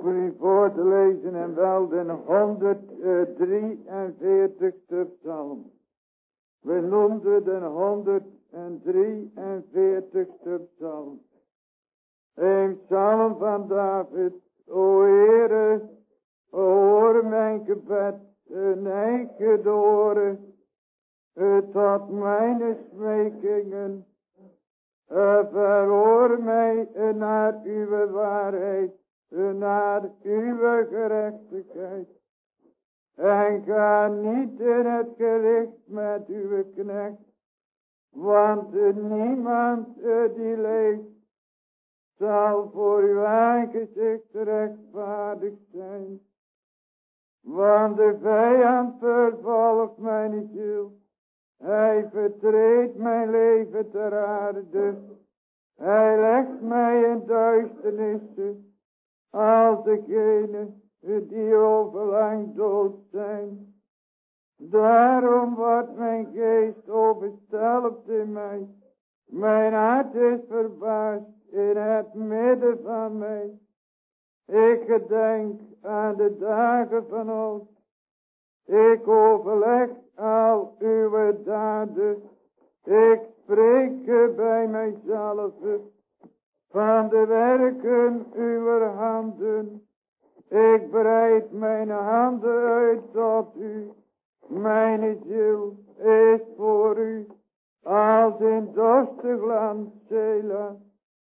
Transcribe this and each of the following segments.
voor u voor te lezen en wel de 143ste psalm. We noemden de 143ste psalm. Een psalm van David. O Heere, hoor mijn gebed, neig de oren tot mijn smekingen. Verhoor mij naar uw waarheid, naar uw gerechtigheid. En ga niet in het gericht met uw knecht, want niemand die leeft zal voor uw aangezicht rechtvaardig zijn. Want de vijand vervolgt mijn ziel. Hij vertreedt mijn leven ter aarde. Hij legt mij in duisternissen als degene die overlang dood zijn. Daarom wordt mijn geest overstelpt in mij. Mijn hart is verbaasd in het midden van mij. Ik gedenk aan de dagen van ons. Ik overleg al uw daden. Ik spreek bij mijzelf van de werken uw handen. Ik breid mijn handen uit tot u. Mijn ziel is voor u als in dorstig land, Sela.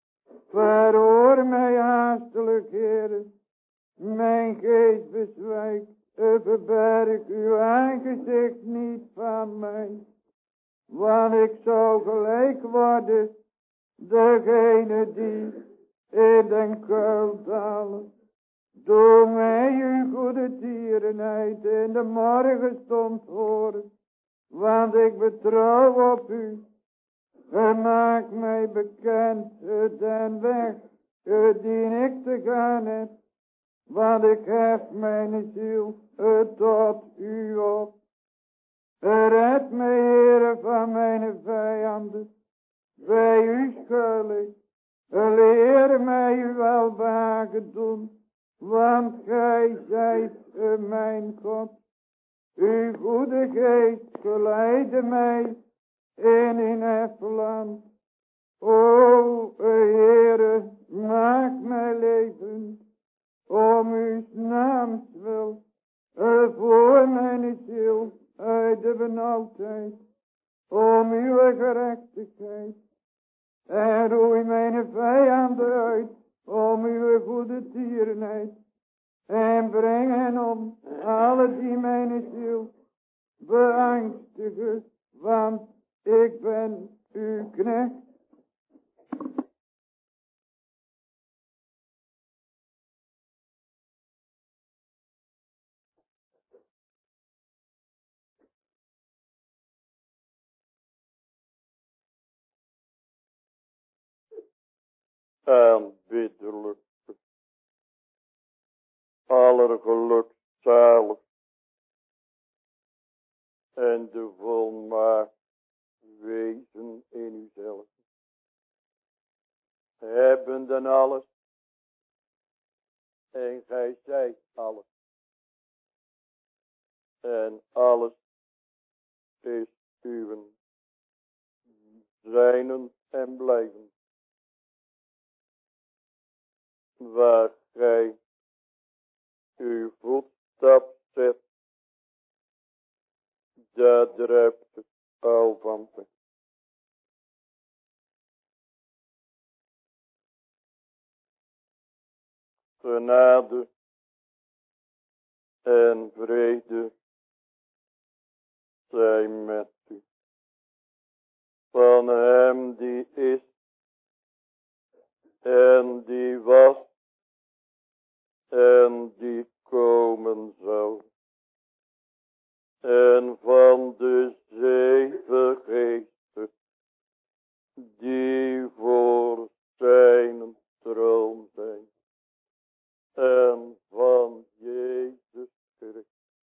Verhoor mij haastelijk, Heere. Mijn geest bezwijkt. Verberg uw aangezicht niet van mij. Want ik zou gelijk worden degene die in den kuil dalen. Doe mij uw goede tierenheid in de morgenstond horen. Want ik betrouw op u. Maak mij bekend den weg die ik te gaan heb. Want ik hef mijn ziel tot u op. Red mij, Heere, van mijn vijanden. Bij u schuil ik. Leer mij uw welbehagen doen. Want gij zijt mijn God. Uw goede geest geleidde mij in een hefland. O Heere, maak mij leven om uw naams wil, voor mijn ziel uit de benauwdheid, om uw gerechtigheid. En roei mijn vijanden uit, om uw goede tierenheid. En breng hen om, alle die mijn ziel beangstigen, want ik ben uw knecht. Aanbiddelijk, allergelukzalig en de volmaakt wezen in uzelf. Hebben dan alles en gij zijt alles. En alles is uw, zijnen en blijven. Waar gij uw voetstap zet, daar druipt het al van weg. Genade en vrede zij met u. Van hem die is en die was en die komen zal. En van de 7 geesten die voor zijn troon zijn. En van Jezus Christus,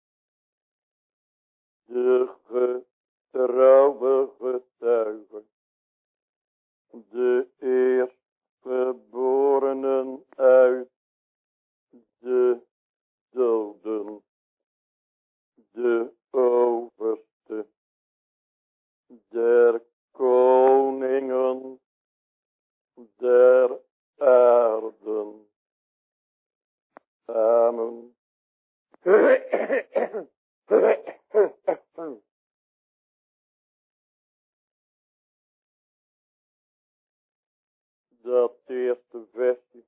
de getrouwe getuige, de eerstgeborenen uit de der koningen der aarden. Amen. Dat eerste versje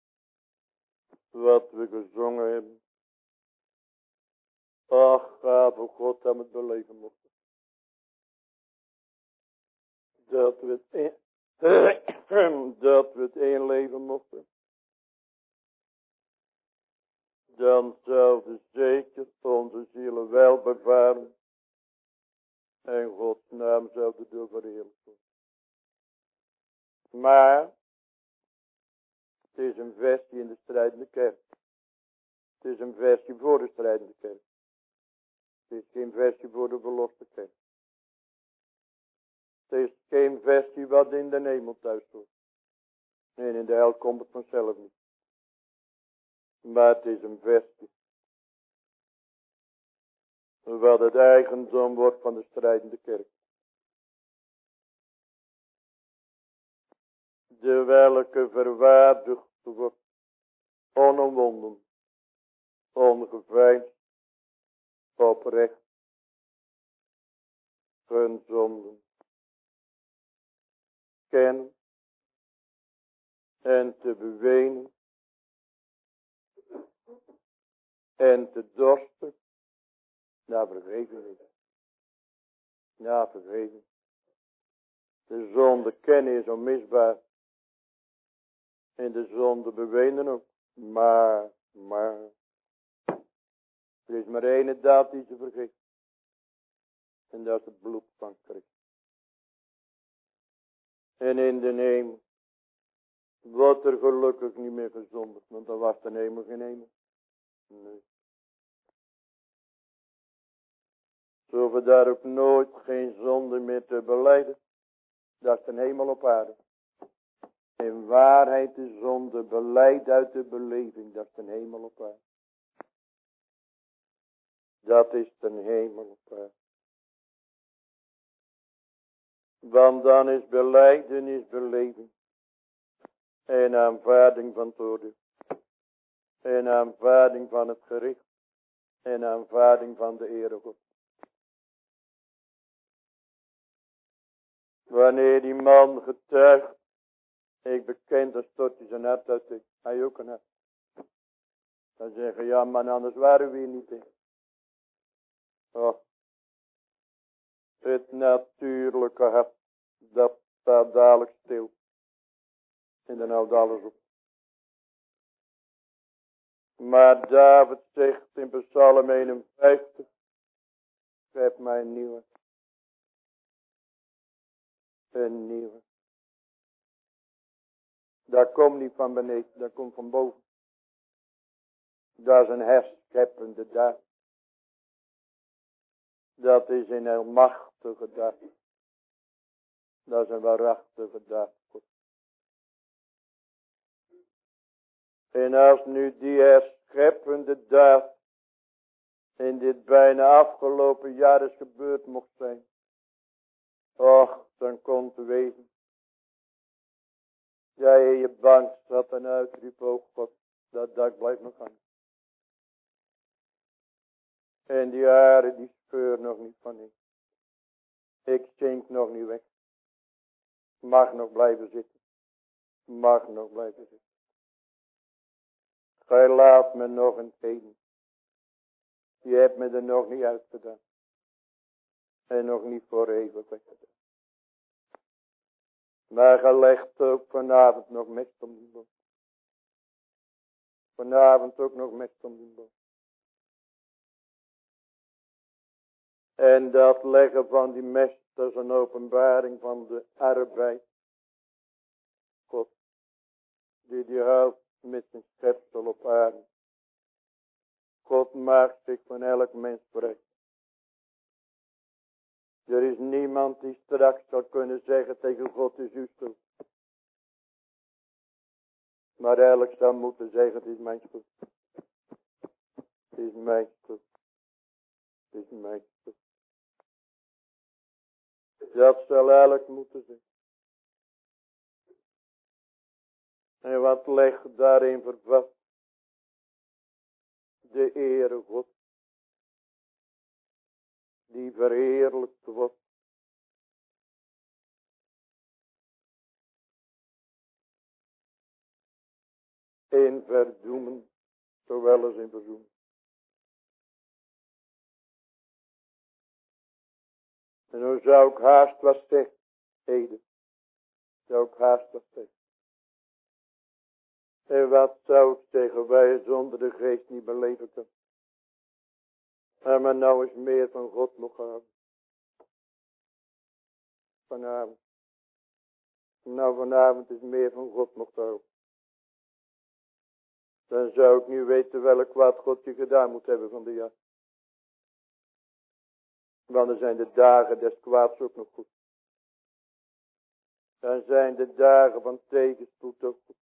wat we gezongen hebben. Ach, gave God dat we het beleven mochten. Dat we het inleven mochten. Dan zouden zeker onze zielen wel bevaren. En Gods naam zou door verheerlijkt worden. Maar het is een versje in de strijdende kerk. Het is een versje voor de strijdende kerk. Het is geen versje voor de verloste kerk. Het is geen versje wat in de hemel thuis hoort. En in de hel komt het vanzelf niet. Maar het is een versje wat het eigendom wordt van de strijdende kerk. De welke verwaardigd wordt, onomwonden, ongeveinsd, oprecht, hun zonden, kennen en te bewenen en te dorsten naar vergeving. Naar vergeving. De zonde kennen is onmisbaar. En de zonde bewenen ook. Maar. Er is maar één daad die ze vergeet. En dat is het bloed van Christus. En in de hemel wordt er gelukkig niet meer gezondigd. Want dan was de hemel geen hemel. Nee. Zo we daar ook nooit geen zonde meer te belijden. Dat is de hemel op aarde. In waarheid de zonde beleid uit de beleving. Dat is de hemel op aarde. Dat is de hemel op aarde. Want dan is belijdenis beleving. En aanvaarding van het oordeel. En aanvaarding van het gericht. En aanvaarding van de Heere God. Wanneer die man getuigt. Ik beken, dan stort hij zijn hart uit. Hij ook een hart. Dan zeggen, ja man, anders waren we hier niet in. Oh. Het natuurlijke hart. Dat staat dadelijk stil. En dan houdt alles op. Maar David zegt in Psalm 51. Geef mij een nieuwe. Een nieuwe. Dat komt niet van beneden, dat komt van boven. Dat is een herscheppende daad. Dat is een heel machtige daad. Dat is een waarachtige daad. En als nu die herscheppende daad in dit bijna afgelopen jaar eens gebeurd mocht zijn. Och, dan kon te wezen. Jij in je bank zat en uitriep, oh God, dat dak blijft nog aan. En die haren die scheur nog niet van in. Ik zink nog niet weg. Mag nog blijven zitten. Mag nog blijven zitten. Gij laat me nog een heden. Je hebt me er nog niet uitgedaan. En nog niet voor eeuwig weggedaan. Maar gij legt ook vanavond nog mest om die boom. Vanavond ook nog mest om die boom. En dat leggen van die mest, dat is een openbaring van de arbeid. God, die houdt met zijn schepsel op aarde. God maakt zich van elk mens vrij. Er is niemand die straks zal kunnen zeggen tegen God is uw schuld. Maar elk zal moeten zeggen het is mijn schuld. Het is mijn schuld. Het is mijn schuld. Dat zal elk moeten zijn. En wat ligt daarin vervat? De Heere God. Die verheerlijkt wordt. In verdoemen, zowel als in verzoemen. En dan zou ik haast wat zeggen, Ede. Zou ik haast wat zeggen. En wat zou ik zeggen, wij zonder de geest niet beleven kunnen. En maar nou eens meer van God nog houden. Vanavond. Nou vanavond is meer van God nog houden. Dan zou ik nu weten welk kwaad God je gedaan moet hebben van de jaar. Want dan zijn de dagen des kwaads ook nog goed. Dan zijn de dagen van tegenspoed ook goed.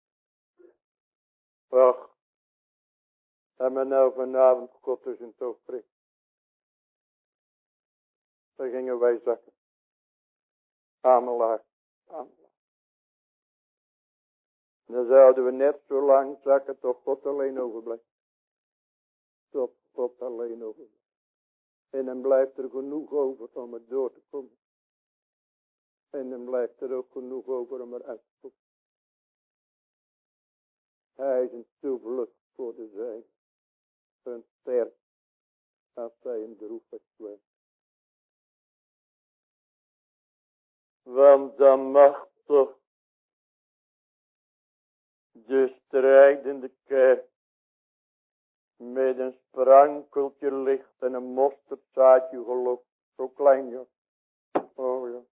Och. En maar nou vanavond God dus in het oog prikt. Dan gingen wij zakken. Amelaar. Amelaar. Dan zouden we net zo lang zakken tot God alleen overblijft. Tot God alleen overblijft. En dan blijft er genoeg over om er door te komen. En dan blijft er ook genoeg over om eruit te komen. Hij is een toevlucht voor de zijn. Een ster als hij een droefheid kwijt. Want dan mag toch de strijdende kerk met een sprankeltje licht en een mosterdzaadje geloof. Zo klein, ja. Oh ja.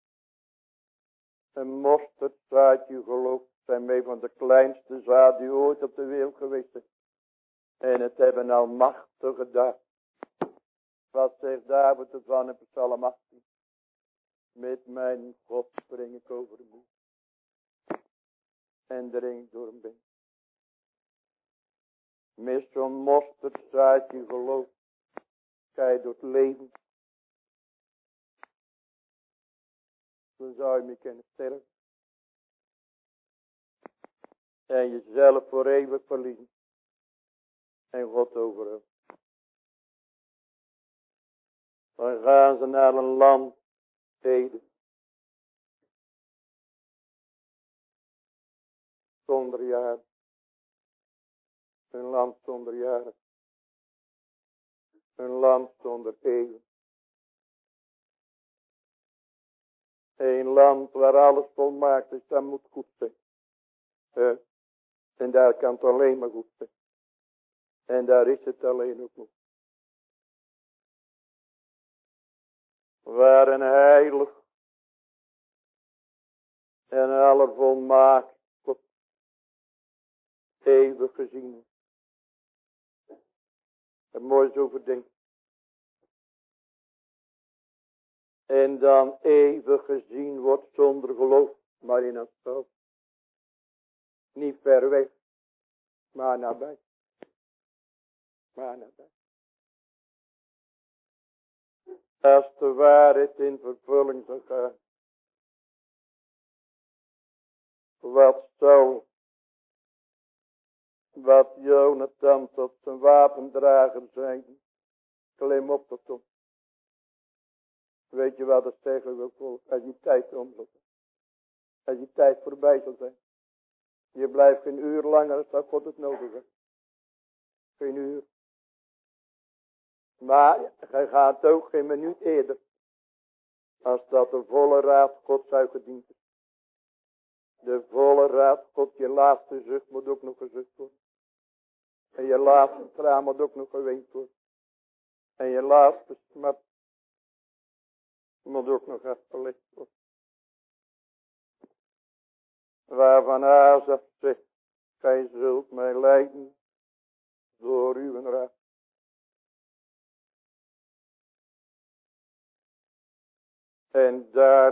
Een mosterdzaadje geloof zijn mee van de kleinste zaad die ooit op de wereld geweest is. En het hebben al machtig gedaan. Wat zegt David ervan in Psalm 18? Met mijn God spring ik over de muur. En dring door een been. Met zo'n mosterdzaadje geloof. Ga je door het leven. Dan zou je me kunnen sterven. En jezelf voor eeuwig verliezen. En God overhouden. Dan gaan ze naar een land. Heden. Zonder jaren. Een land zonder jaren. Een land zonder eeuwen. Een land waar alles volmaakt is, dat moet goed zijn. En daar kan het alleen maar goed zijn. En daar is het alleen ook nog. Waar een heilig en allervolmaakt God eeuwig gezien. En mooi zo verdenkt. En dan eeuwig gezien wordt zonder geloof, maar in het zelf. Niet ver weg, maar nabij. Maar nabij. Als de waarheid in vervulling zou gaan. Wat Jonathan tot zijn wapendrager zijn. Klim op tot hem. Weet je wat het zeggen wil? Als die tijd omzet. Als die tijd voorbij zal zijn. Je blijft geen uur langer als God het nodig heeft. Geen uur. Maar je gaat ook geen minuut eerder. Als dat de volle raad God zou gediend is. De volle raad God, je laatste zucht moet ook nog gezucht worden. En je laatste traan moet ook nog geweend worden. En je laatste smart moet ook nog afgelegd worden. Waarvan Azaf zegt, gij zult mij leiden door uw raad. En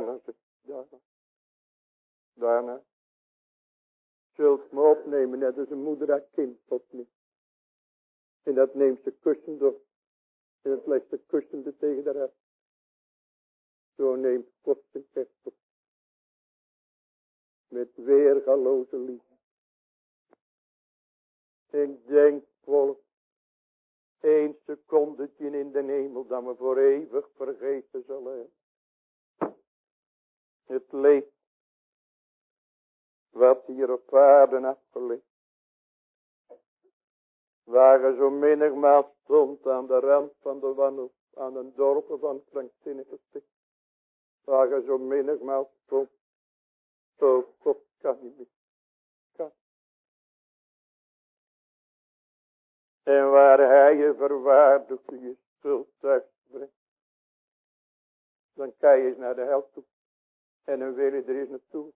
daarna zult me opnemen, net als een moeder haar kind opneemt. En dat neemt ze kussend op. En het legt ze kussend tegen haar hart. Zo neemt God zijn kerk op. Met weergaloze liefde. Ik denk volk. 1 secondetje in de hemel. Dat we voor eeuwig vergeten zullen. Het leed. Wat hier op aarde afgelegd. Waar je zo menigmaal stond aan de rand van de wanhoop. Aan een dorpen van krankzinnige stik. Waar je zo menigmaal stond. Zo God kan niet meer. Kan. En waar hij je verwaardigt je schuld thuis brengt. Dan kan je eens naar de hel toe. En dan wil je er eens naartoe.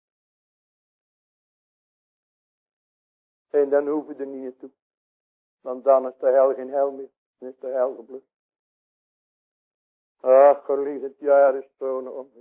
En dan hoef je er niet naartoe. Want dan is de hel geen hel meer. Dan is de hel geblust. Ach, geliefd, het jaar is zo'n onweer.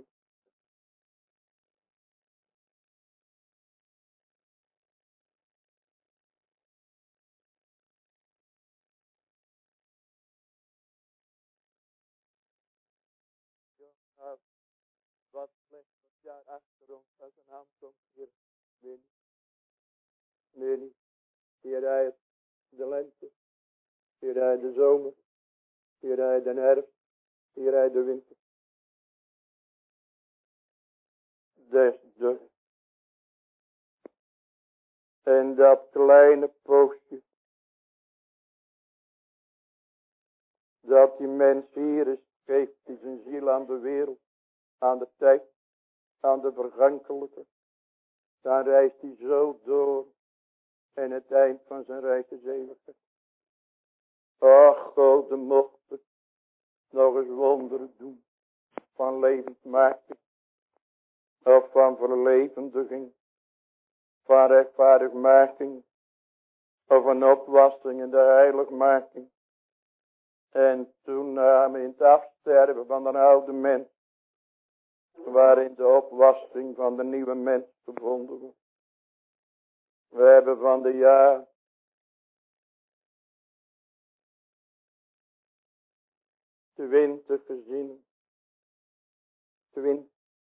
Wat slecht het jaar achter ons als een aankomst hier. Nee, niet. Nee, niet. Hier rijdt de lente. Hier rijdt de zomer. Hier rijdt de herfst. Hier rijdt de winter. Desdus. En dat kleine poosje. Dat die mens hier is. Geeft hij zijn ziel aan de wereld. Aan de tijd. Aan de vergankelijke. Dan reist hij zo door. En het eind van zijn reis is eeuwigheid. Ach, God, mocht het nog eens wonderen doen. Van levensmaking. Of van verlevendiging. Van rechtvaardigmaking. Of een opwassing in de heiligmaking. En toename in het afsterven van de oude mens. Waarin de opwassing van de nieuwe mens gevonden wordt. We hebben van de jaar 20 gezinnen. 20.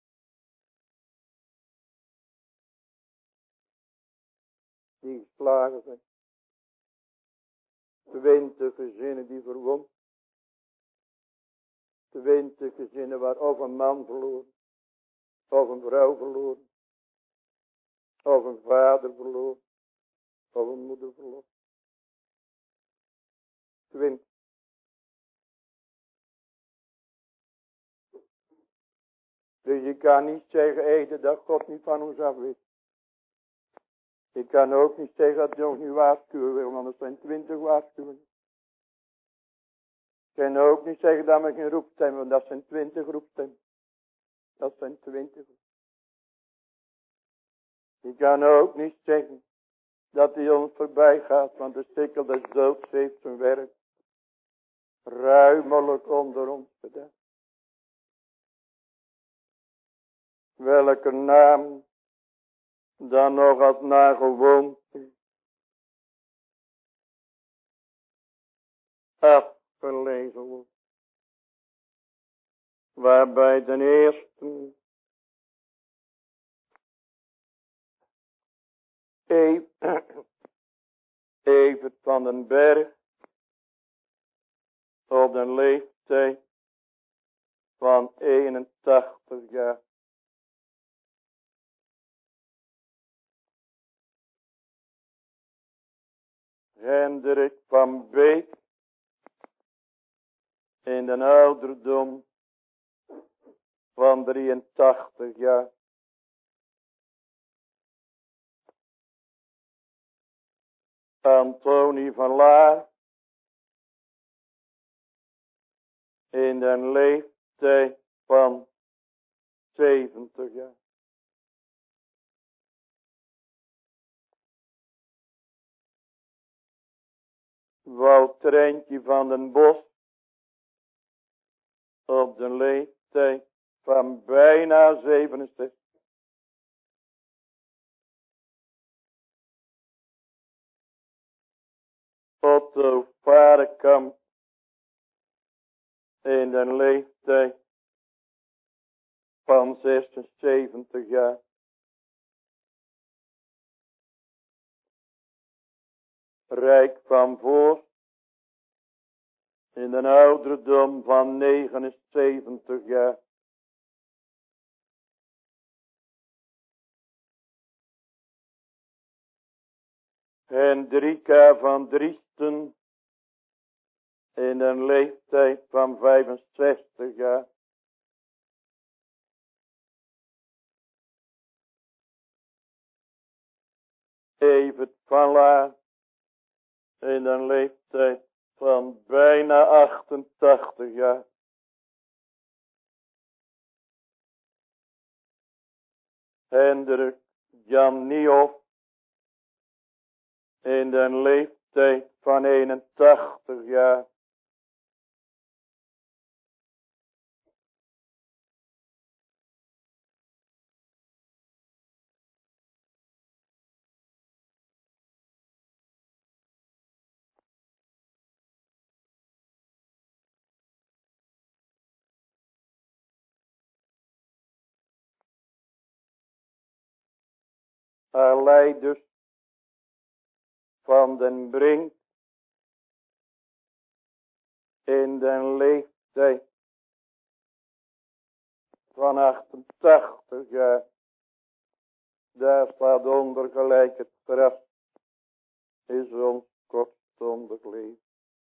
Die geslagen zijn. 20 gezinnen die verwond. 20 gezinnen waar of een man verloren. Of een vrouw verloren. Of een vader verloren. Of een moeder verloren. 20. Dus je kan niet zeggen, Ede, dat God niet van ons af weet. Je kan ook niet zeggen dat hij ons niet waarschuwen wil, want het zijn 20 waarschuwingen. Je kan ook niet zeggen dat we geen roepstemmen, want dat zijn 20 roepstemmen. Dat zijn 20. Je kan ook niet zeggen dat hij ons voorbij gaat, want de sikkel des doods heeft zijn werk ruimelijk onder ons gedaan. Welke naam dan nog als naar gewoonte afgelezen wordt. Waarbij de eerste Evert van den Berg op een leeftijd van 81 jaar. Hendrik van Beek in de ouderdom van 83 jaar. Antonie van Laar in de leeftijd van 70 jaar. Woutreintje van den Bos op de leeftijd van bijna 67. Otto Varekamp in de leeftijd van 76 jaar. Rijk van voor. In een ouderdom van 79 jaar. Hendrika van Driesten. In een leeftijd van 65 jaar. Evert van Laar. In een leeftijd van bijna 88 jaar. Hendrik Jan Niehoff. In een leeftijd van 81 jaar. Aleidus van den Brink. In de leeftijd van 88 jaar. Daar staat onder gelijk het gras. Is ons kortstondig leven.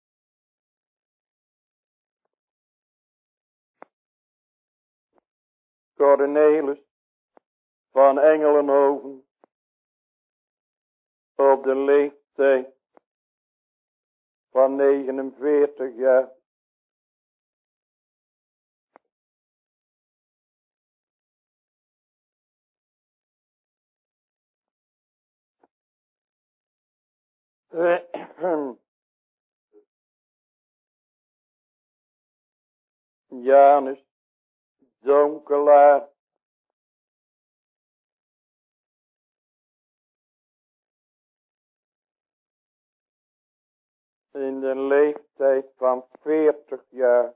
Cornelis van Engelenhoven. Op de leeftijd van 49 jaar. Janus Donkelaar. In de leeftijd van 40 jaar.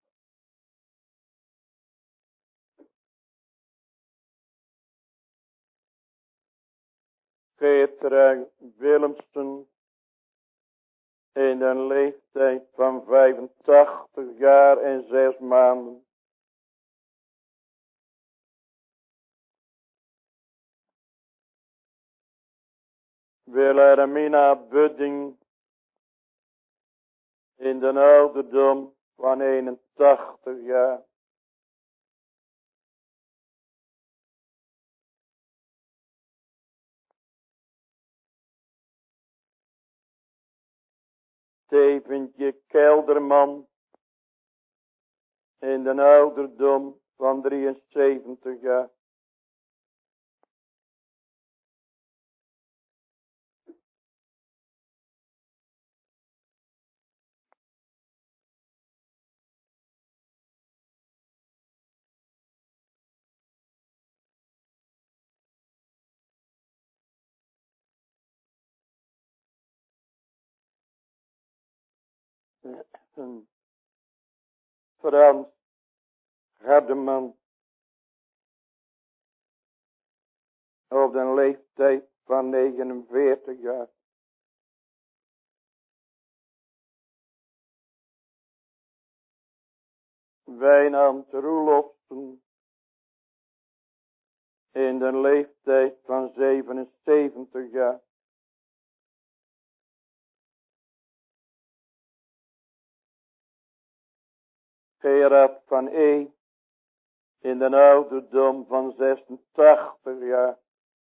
Geertrui Willemsen. In een leeftijd van 85 jaar en 6 maanden. Wilhelmina Budding. In de ouderdom van 81 jaar. Steventje Kelderman. In de ouderdom van 73 jaar. Frans Hardeman. Op de leeftijd van 49 jaar. Wijnand Roelofsen. In de leeftijd van 77 jaar. Gerard van E. In de ouderdom van 86 jaar.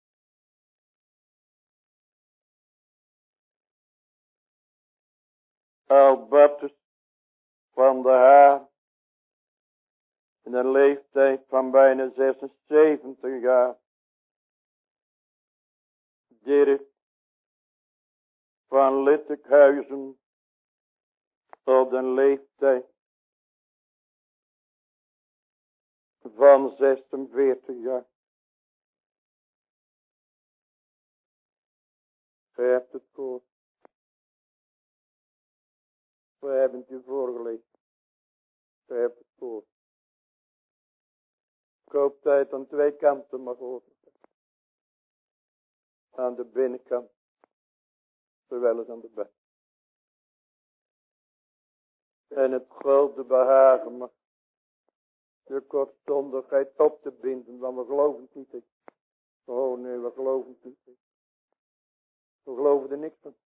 Albertus van der Haar. In de leeftijd van bijna 76 jaar. Dirk van Littekhuizen. Op de leeftijd van 46 jaar. Gij hebt het gehoord. We hebben het u voorgelezen. Gij hebt het gehoord. hoop dat het aan twee kanten mag horen. Aan de binnenkant. Zowel als aan de buitenkant. En het grote behagen mag de kortstondigheid op te binden. Want we geloven het niet in. Oh nee, we geloven het niet in. We geloven er niks van.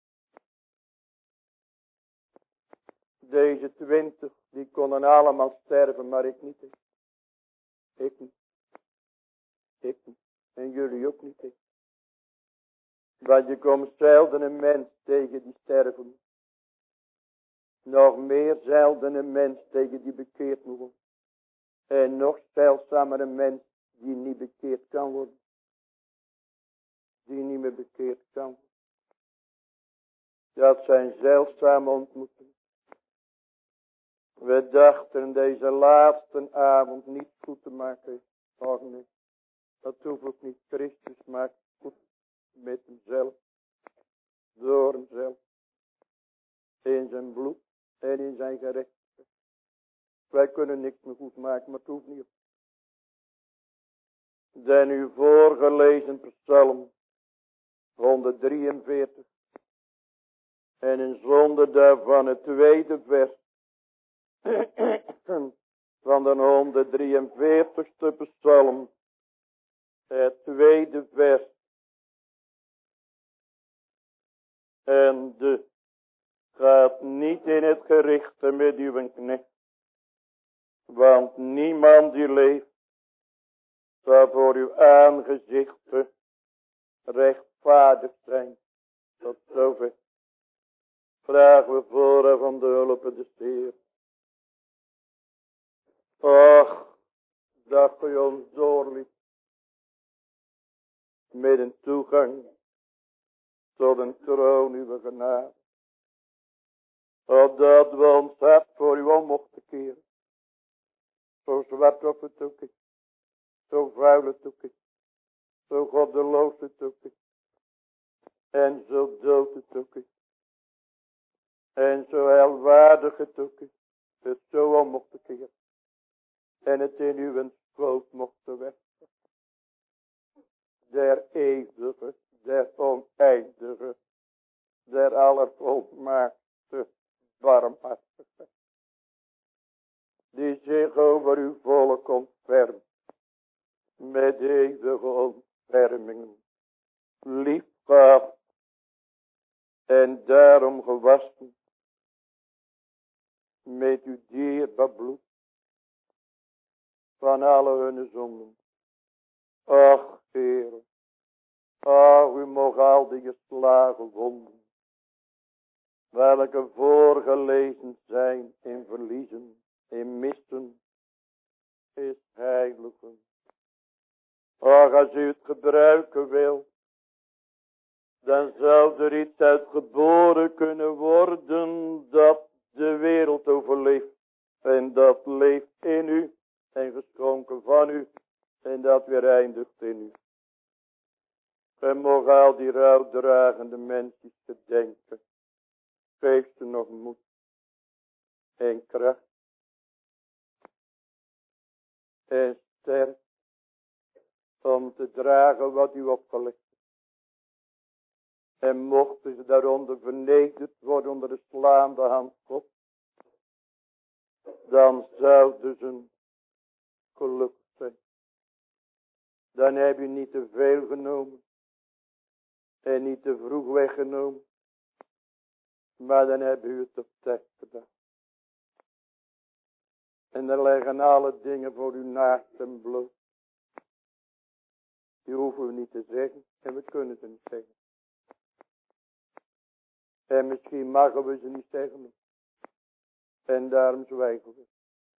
Deze 20, die konden allemaal sterven, maar ik niet. Ik niet. Ik niet. En jullie ook niet. Want je komt zelden een mens tegen die sterven moet. Nog meer zelden een mens tegen die bekeerd moet worden. En nog zeldzamer een mens die niet bekeerd kan worden. Die niet meer bekeerd kan worden. Dat zijn zeldzame ontmoetingen. We dachten deze laatste avond niet goed te maken. Och nee, dat hoeft ook niet. Christus maakt goed met hemzelf. Door hemzelf. In zijn bloed en in zijn gerechtigheid. Wij kunnen niks meer goed maken, maar het hoeft niet. De nu voorgelezen psalm 143. En in zonde daarvan het tweede vers. Van de 143ste psalm. Het tweede vers. En de gaat niet in het gerichte met uw knecht. Want niemand die leeft zal voor uw aangezicht rechtvaardig zijn. Tot zover. Vragen we vooraf van de hulp des Heer. Och, dat u ons doorliet. Met een toegang tot een troon uw genade. Opdat we ons hart voor u om mochten keren. Zo zwart op het ook is. Zo vuil het ook is. Zo goddeloos het ook is. En zo dood het ook is. En zo helwaardig het ook is. Het zo om mochten keren. En het in uw schoot mochten weg. Der eeuwige, der oneindige, der allervolmaakte, barmhartige. Die zich over uw volk ontfermt. Met eeuwige ontfermingen. Lief gehad. En daarom gewassen. Met uw dierbaar bloed. Van alle hun zonden. Ach, Heer. Ach, u mocht al die geslagen wonden. Welke voorgelezen zijn in verliezen. In missen. Is heiligen. Ach, als u het gebruiken wil. Dan zou er iets uit geboren kunnen worden. Dat de wereld overleeft. En dat leeft in u. En geschonken van u. En dat weer eindigt in u. En mogen al die rouwdragende mensen te denken. Geef ze nog moed. En kracht. En sterk. Om te dragen wat u opgelegd heeft. En mochten ze daaronder vernederd worden onder de slaande hand God. Dan zouden ze gelukkig zijn. Dan heb je niet te veel genomen. En niet te vroeg weggenomen. Maar dan heb u het op tijd gedaan. En dan leggen alle dingen voor u naast en bloot. Die hoeven we niet te zeggen. En we kunnen ze niet zeggen. En misschien mogen we ze niet zeggen. En daarom zwijgen we.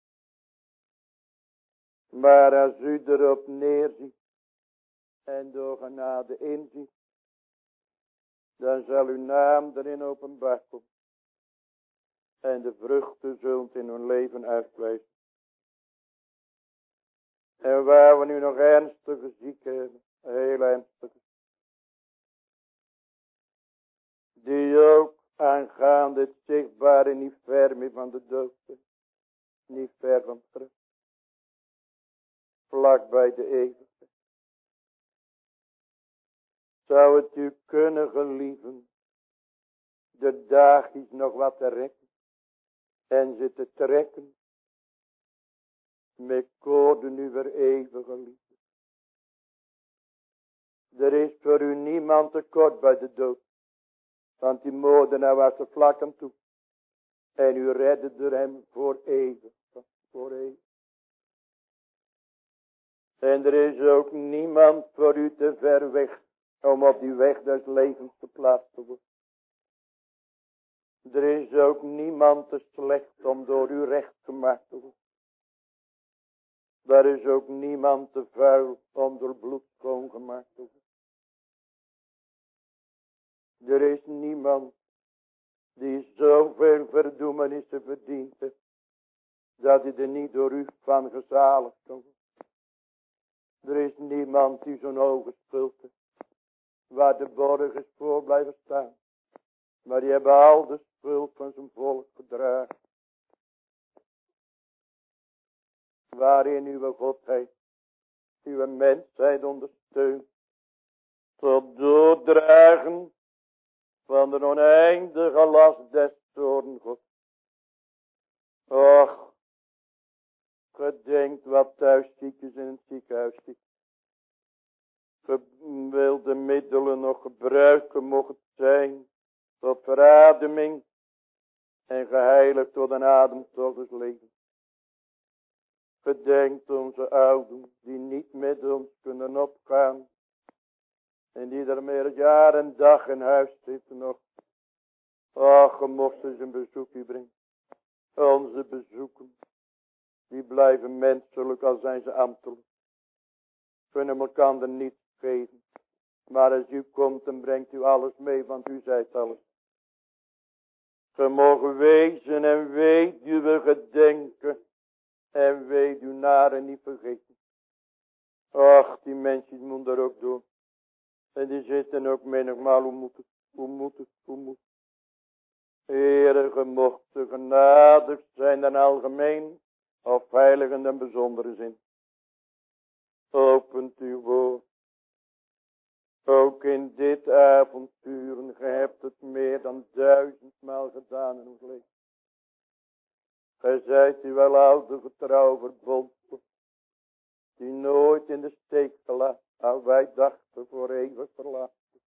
Maar als u erop neerziet. En door genade inziet. Dan zal uw naam erin openbaar komen. En de vruchten zult in uw leven uitwijzen. En waar we nu nog ernstige zieken hebben. Heel ernstige. Die ook aangaande het zichtbare niet ver meer van de dood zijn. Niet ver van terug. vlak bij de eeuwigheid. Zou het u kunnen gelieven de dagjes nog wat te rekken en ze te trekken met koorden uw eeuwige liefde. Er is voor u niemand tekort bij de dood, want die moordenaar was er vlak aan toe en u redde hem voor eeuwig, voor eeuwig. En er is ook niemand voor u te ver weg om op die weg des levens geplaatst te worden. Er is ook niemand te slecht om door u recht gemaakt te worden. Er is ook niemand te vuil om door bloed schoongemaakt te worden. Er is niemand die zoveel verdoemenissen verdient heeft, dat hij er niet door u van gezaligd kan worden. Er is niemand die zo'n hoge schuld heeft, waar de borgers voor blijven staan. Maar die hebben al de schuld van zijn volk gedragen. Waarin uw godheid, uw mensheid ondersteunt. Tot doordragen van de oneindige last des toorn God. Och, gedenkt wat thuisziektes in het ziekenhuis zitten. Gewilde middelen nog gebruiken mocht zijn tot verademing en geheiligd tot een ademtocht des levens. Gedenkt onze ouden die niet met ons kunnen opgaan en die er meer jaar en dag in huis zitten nog. Ach, mocht ze een bezoekje brengen. Onze bezoeken, die blijven menselijk al zijn ze ambtelijk. Kunnen elkaar niets geven. Maar als u komt, dan brengt u alles mee, want u zijt alles. Ge mogen wezen en weduwe gedenken. En weduwnaren niet vergeten. Ach, die mensen moeten er ook door. En die zitten ook menigmaal, hoe moet het. Heere, gemochten genadig zijn dan algemeen, of heilig in den bijzondere zin. Opent uw woord. Ook in dit avonturen, ge hebt het meer dan 1000-maal gedaan in ons leven. Gij zijt u wel oude getrouw verbonden, die nooit in de steek gelaten, nou wij dachten voor eeuwig verlaten.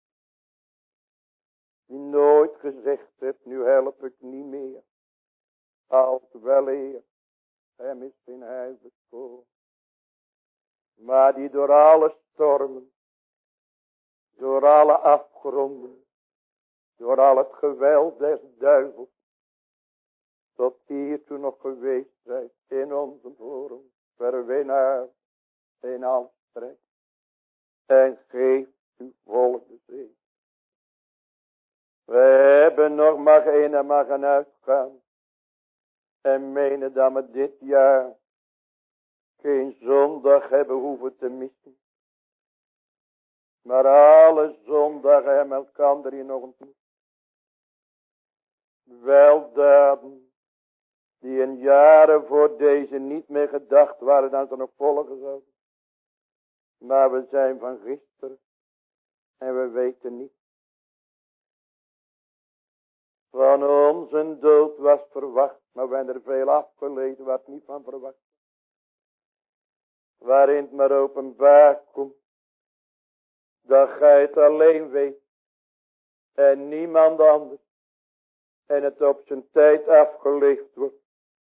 Die nooit gezegd heeft, nu help ik niet meer. Als wel eer, hem is geen heil beschoren. Maar die door alle stormen, door alle afgronden, door al het geweld des duivels, tot hiertoe nog geweest zijt in onze vorm, verwinnaar in al strijd. En geeft uw volk de zegen. We hebben nog maar een en maar gaan uitgaan. En menen dat we dit jaar geen zondag hebben hoeven te missen. Maar alle zondagen hebben elkaar hier nog ontmoet. Weldaden die in jaren voor deze niet meer gedacht waren dat ze nog volgen zouden. Maar we zijn van gisteren en we weten niet. Van ons een dood was verwacht, maar we hebben er veel afgeleden wat niet van verwacht. Waarin het maar openbaar komt, dat gij het alleen weet en niemand anders en het op zijn tijd afgeleefd wordt.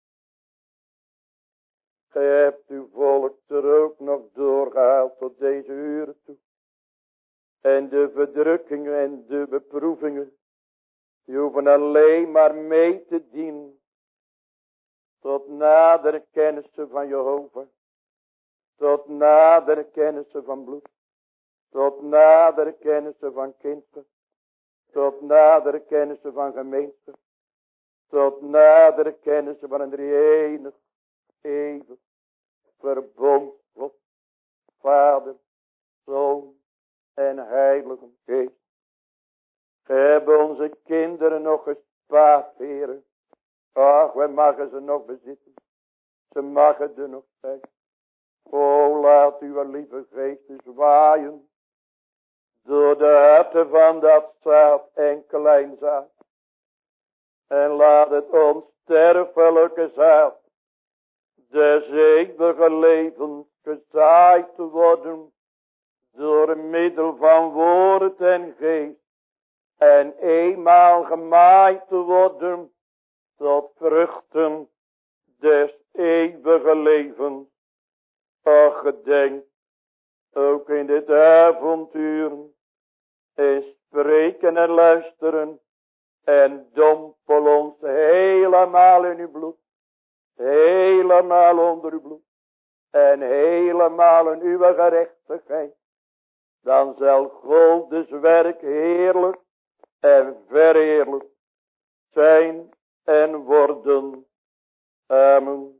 Gij hebt uw volk er ook nog doorgehaald tot deze uren toe. En de verdrukkingen en de beproevingen, die hoeven alleen maar mee te dienen tot nadere kennissen van Jehovah. Tot nadere kennissen van bloed. Tot nadere kennissen van kinderen. Tot nadere kennissen van gemeente. Tot nadere kennissen van een drie-enig, eeuwig verbond God, Vader, Zoon en Heilige Geest. We hebben onze kinderen nog gespaard, heren. Ach, wij mogen ze nog bezitten. Ze mogen er nog zijn. O, laat uw lieve geest eens waaien door de harten van dat zaad en kleinzaad. En laat het onsterfelijke zaad des eeuwige levens gezaaid worden door middel van woord en geest. En eenmaal gemaaid te worden tot vruchten des eeuwige levens. Och, gedenk ook in dit avontuur in spreken en luisteren en dompel ons helemaal in uw bloed, helemaal onder uw bloed en helemaal in uw gerechtigheid. Dan zal Gods werk heerlijk en verheerlijk zijn en worden. Amen.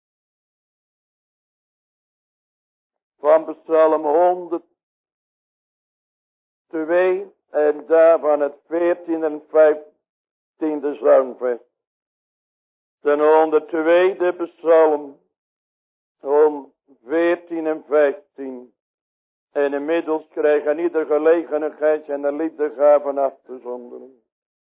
Van Psalm 102 en daarvan het 14e en 15e zangvers. Ten 102e Psalm, 14 en 15. En inmiddels krijgen ieder gelegenheid en de liefdegaven af te zonderen.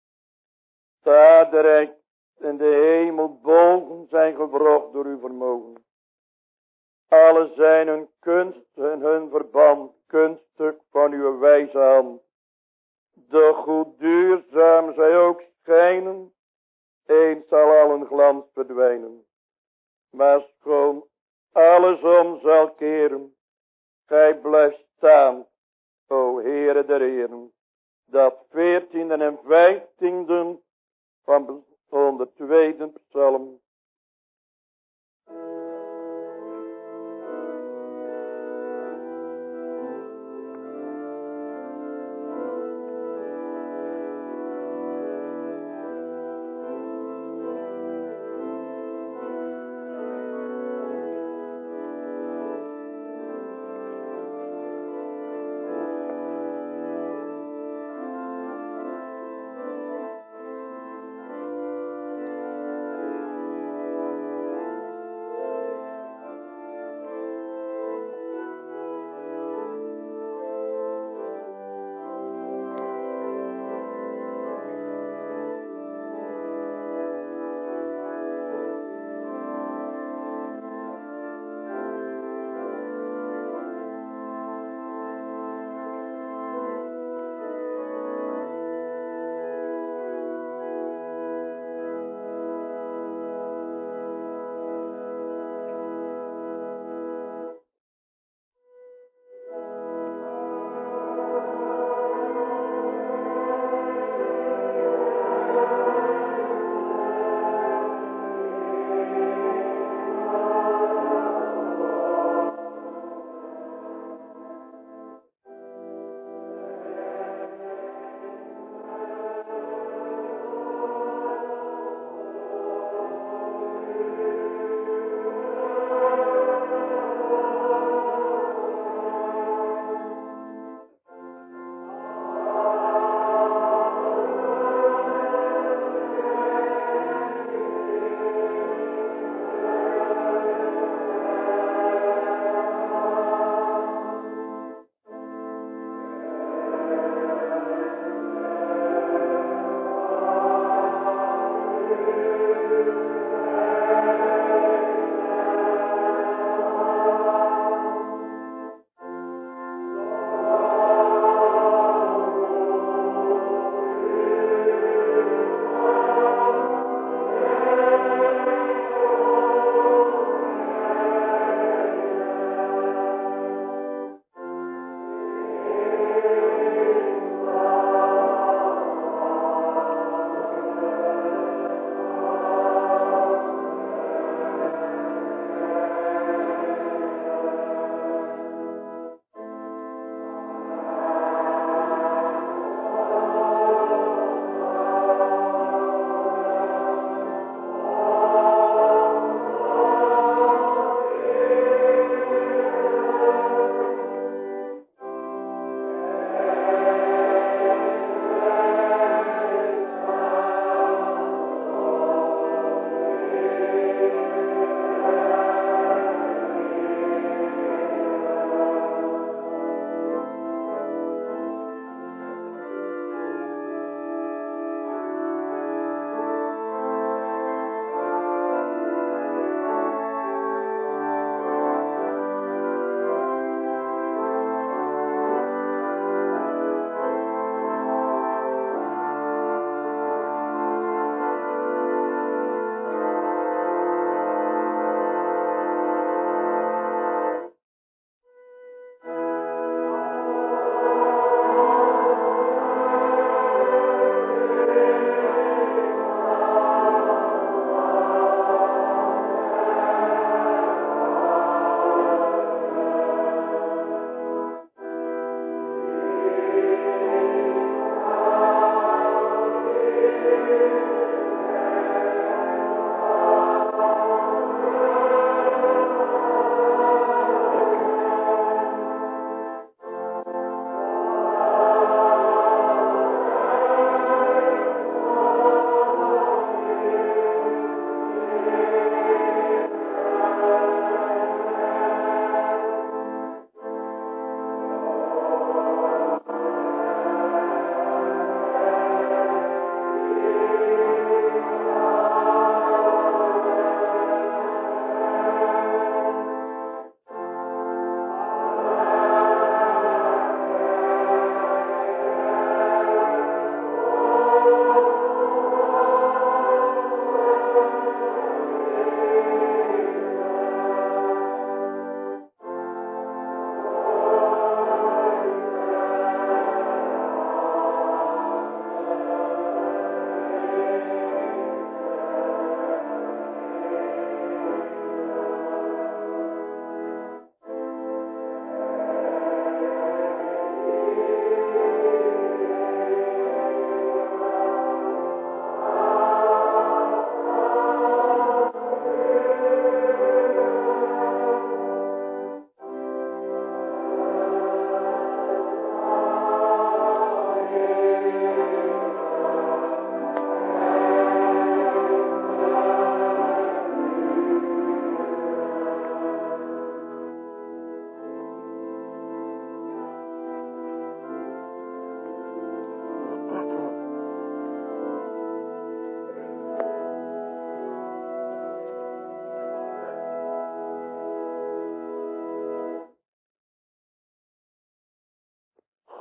Vader, en de hemel boven zijn gewrocht door uw vermogen. Alle zijn hun kunst en hun verband, kunststuk van uw wijze hand. De goed duurzaam zij ook schijnen, eens zal al een glans verdwijnen. Maar schoon alles om zal keren, gij blijft staan, o Heere der Heeren. Dat 14e en 15e van de 102e Psalm.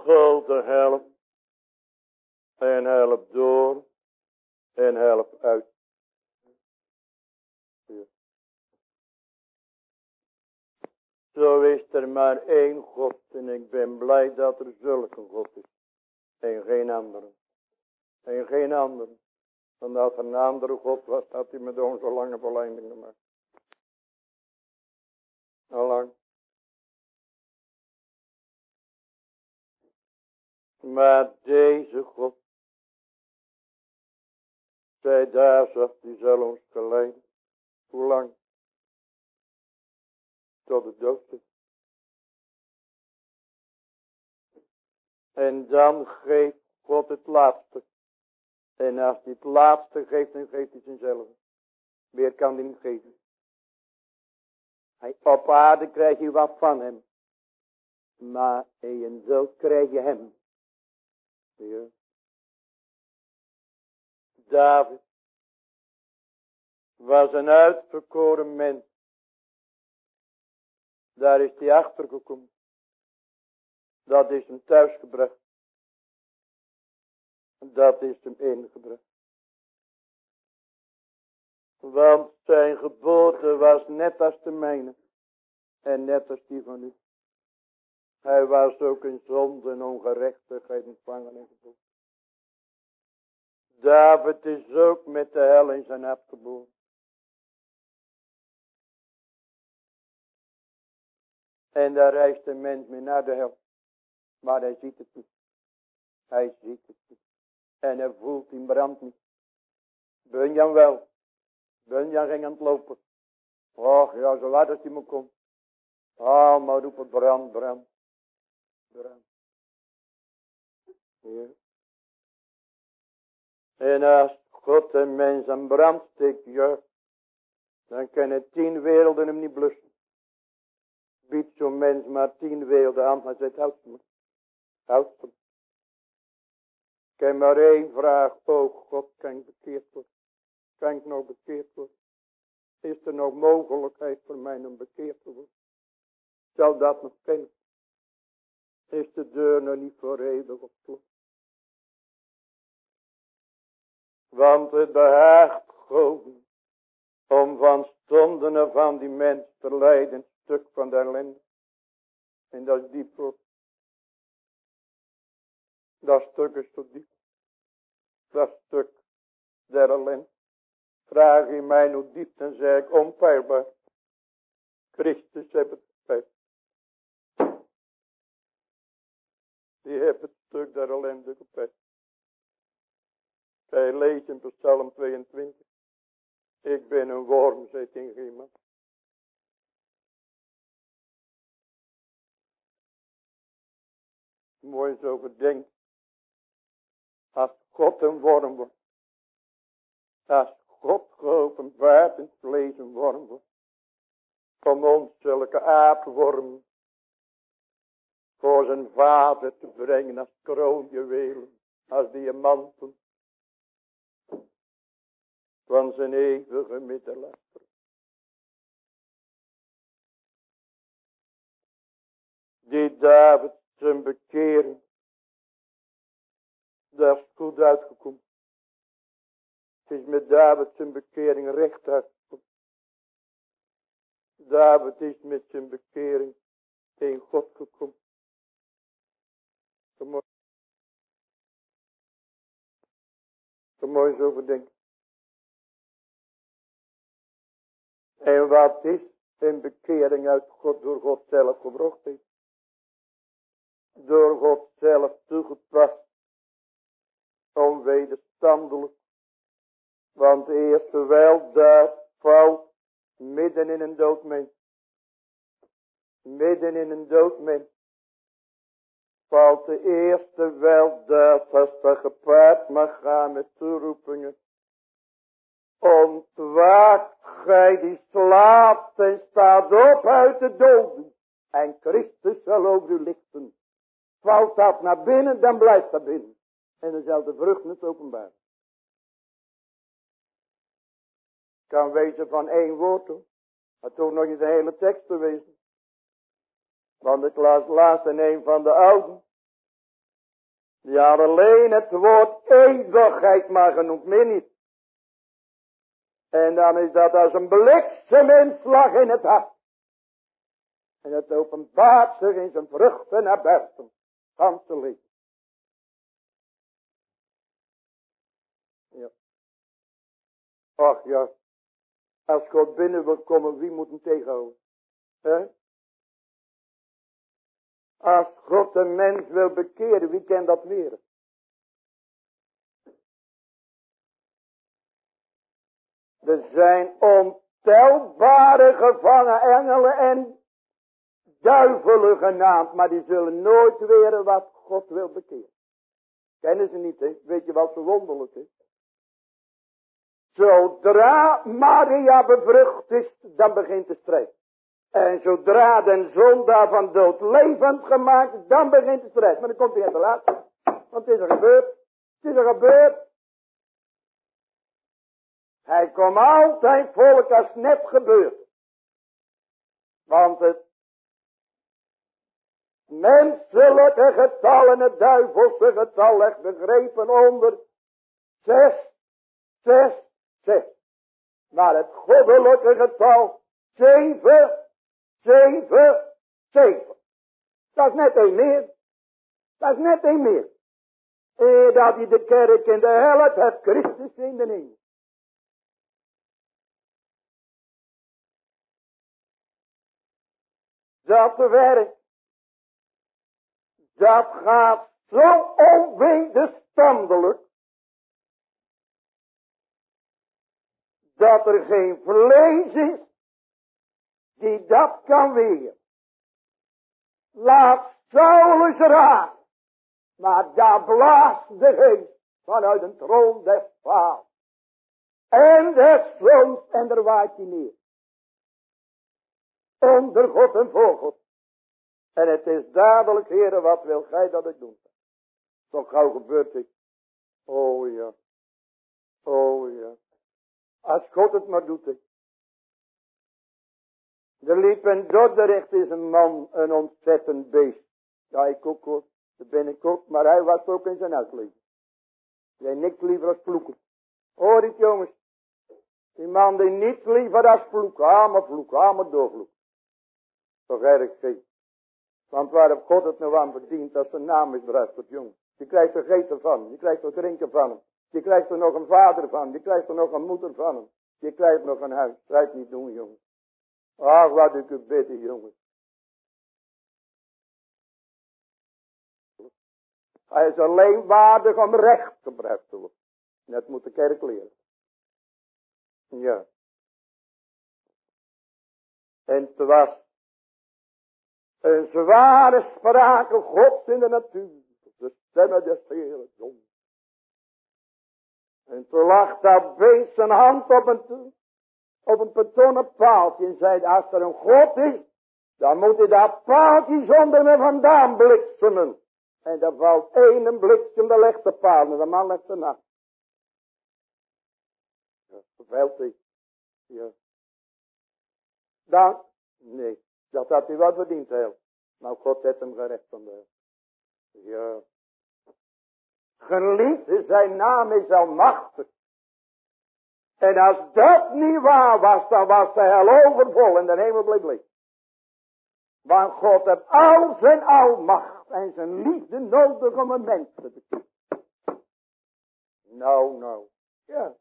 God te helpen. En help door. En help uit. Ja. Zo is er maar één God. En ik ben blij dat er zulke God is. En geen andere. En geen andere. Want als er een andere God was, had hij met ons al lange verleiding gemaakt. Allang. Maar deze God. Zij daar zegt, die zal ons geleiden. Hoe lang? Tot de dood. En dan geeft God het laatste. En als hij het laatste geeft, dan geeft hij zichzelf. Meer kan hij niet geven. Op aarde krijg je wat van hem. Maar in je dood krijg je hem. Ja. David was een uitverkoren mens. Daar is hij achter gekomen. Dat is hem thuisgebracht. Dat is hem ingebracht. Want zijn geboorte was net als de mijne. En net als die van u. Hij was ook in zonde en ongerechtigheid ontvangen en geboren. David is ook met de hel in zijn hart geboren. En daar reist de mens mee naar de hel. Maar hij ziet het niet. Hij ziet het niet. En hij voelt die brand niet. Bunyan wel. Bunyan ging aan het lopen. Och ja, zo laat als hij me komt. Ah, maar roepen brand, brand. Brand. Ja. En als God en mens aan brand steekt, ja, dan kunnen 10 werelden hem niet blussen. Biedt zo'n mens maar 10 werelden aan, maar zegt, houd hem. Houd hem. Ik heb maar één vraag. Oh God, kan ik bekeerd worden? Kan ik nog bekeerd worden? Is er nog mogelijkheid voor mij om bekeerd te worden? Zal dat nog kennen? Is de deur nog niet voor eeuwig op slot? Want het behaagt God om van stonden van die mens te lijden, een stuk van de ellende. En dat is diep hoor. Dat stuk is zo diep. Dat stuk der ellende. Vraag je mij hoe diep, dan zeg ik onpeilbaar. Christus heeft het gepeild. Die heeft het stuk der ellende gepeild. Hij leest in Psalm 22. Ik ben een worm, zegt in iemand. Mooi eens over denken. Als God een worm wordt. Als God geopenbaard in het vlees een worm wordt. Om ons zulke aardwormen voor zijn vader te brengen als kroonjuwelen. Als diamanten. Van zijn eeuwige middelaar. Die David zijn bekering. Daar is goed uitgekomen. Het is met David zijn bekering recht uitgekomen. David is met zijn bekering in God gekomen. Zo mooi eens overdenken. En wat is een bekering uit God door God zelf gebracht is? Door God zelf toegepast. Onwederstandelijk. Want eerst terwijl daar valt midden in een dood mens. Midden in een dood mens. Valt de eerste wel dat als dat gepaard mag gaan met toeroepingen. Ontwaakt gij die slaapt en staat op uit de doden. En Christus zal over u lichten. Valt dat naar binnen, dan blijft dat binnen. En dan zal de vrucht niet openbaar. Kan wezen van 1 woord hoor. Maar toch nog eens de hele tekst te wezen. Want ik las laatst in een van de ouden. Ja, alleen het woord eeuwigheid maar genoemd, meer niet. En dan is dat als een blikseminslag in het hart. En het openbaart zich in zijn vruchten naar buiten. Ganse leven. Ja. Ach ja. Als God binnen wil komen, wie moet hem tegenhouden? He? Als God een mens wil bekeren, wie kan dat leren? Er zijn ontelbare gevangen engelen en duivelen genaamd, maar die zullen nooit weren wat God wil bekeren. Kennen ze niet, hè? Weet je wat zo wonderlijk is? Zodra Maria bevrucht is, dan begint de strijd. En zodra de zondaar van dood levend gemaakt is, dan begint de strijd. Maar dan komt hij net te laat. Want het is er gebeurd. Het is er gebeurd. Hij komt altijd volk als het net gebeurt. Want het menselijke getal en het duivelse getal ligt begrepen onder 6, 6, 6. Maar het goddelijke getal 7, 7, 7. Dat is net één meer. Dat is net één meer. Dat hij de kerk in de hel heeft Christus in de hemel. Dat werkt. Dat gaat zo onwederstandelijk. Dat er geen vlees is die dat kan weer. Laat Saulus raak. Maar daar blaast de geest vanuit een troon des Vaders. En des Zoons en er waait hij neer. Onder God en voor God. En het is dadelijk, Heere, wat wil gij dat ik doe? Zo gauw gebeurt het. Oh ja. Oh ja. Als God het maar doet. Er liep in Dordrecht is een man, een ontzettend beest. Ja, ik ook hoor. Dat ben ik ook. Maar hij was ook in zijn uitleven. Jij niks liever als vloeken. Hoor het jongens. Die man die niets liever als vloeken. Ah, maar doorvloeken. Toch erg geen. Want waarop God het nou aan verdient als zijn naam is eruit tot jong. Je krijgt er eten van. Je krijgt er drinken van hem. Je krijgt er nog een vader van. Je krijgt er nog een moeder van hem. Je krijgt nog een huis. Strijd niet doen, jongen. Ach, wat ik u bidden, jongen. Hij is alleen waardig om recht gebruikt te worden. Dat moet de kerk leren. Ja. En het was een zware sprake Gods in de natuur. De stemmen des Heeren zong. En toen lag dat beest zijn hand op een betonnen paaltje en zei, als er een God is, dan moet hij dat paaltje zonder me vandaan bliksemen. En dan valt één bliksem, dan legt de paal en de man legt de nacht. Ja, vervelt hij. Ja. Dan, nee, dat had hij wel verdiend heel. Maar God heeft hem gerecht van de. Ja. Geliefde, zijn naam is almachtig. En als dat niet waar was, dan was de hel overvol en de hemel bleef leeg. Want God heeft al zijn almacht en zijn liefde nodig om een mens te doen. Nou. Ja.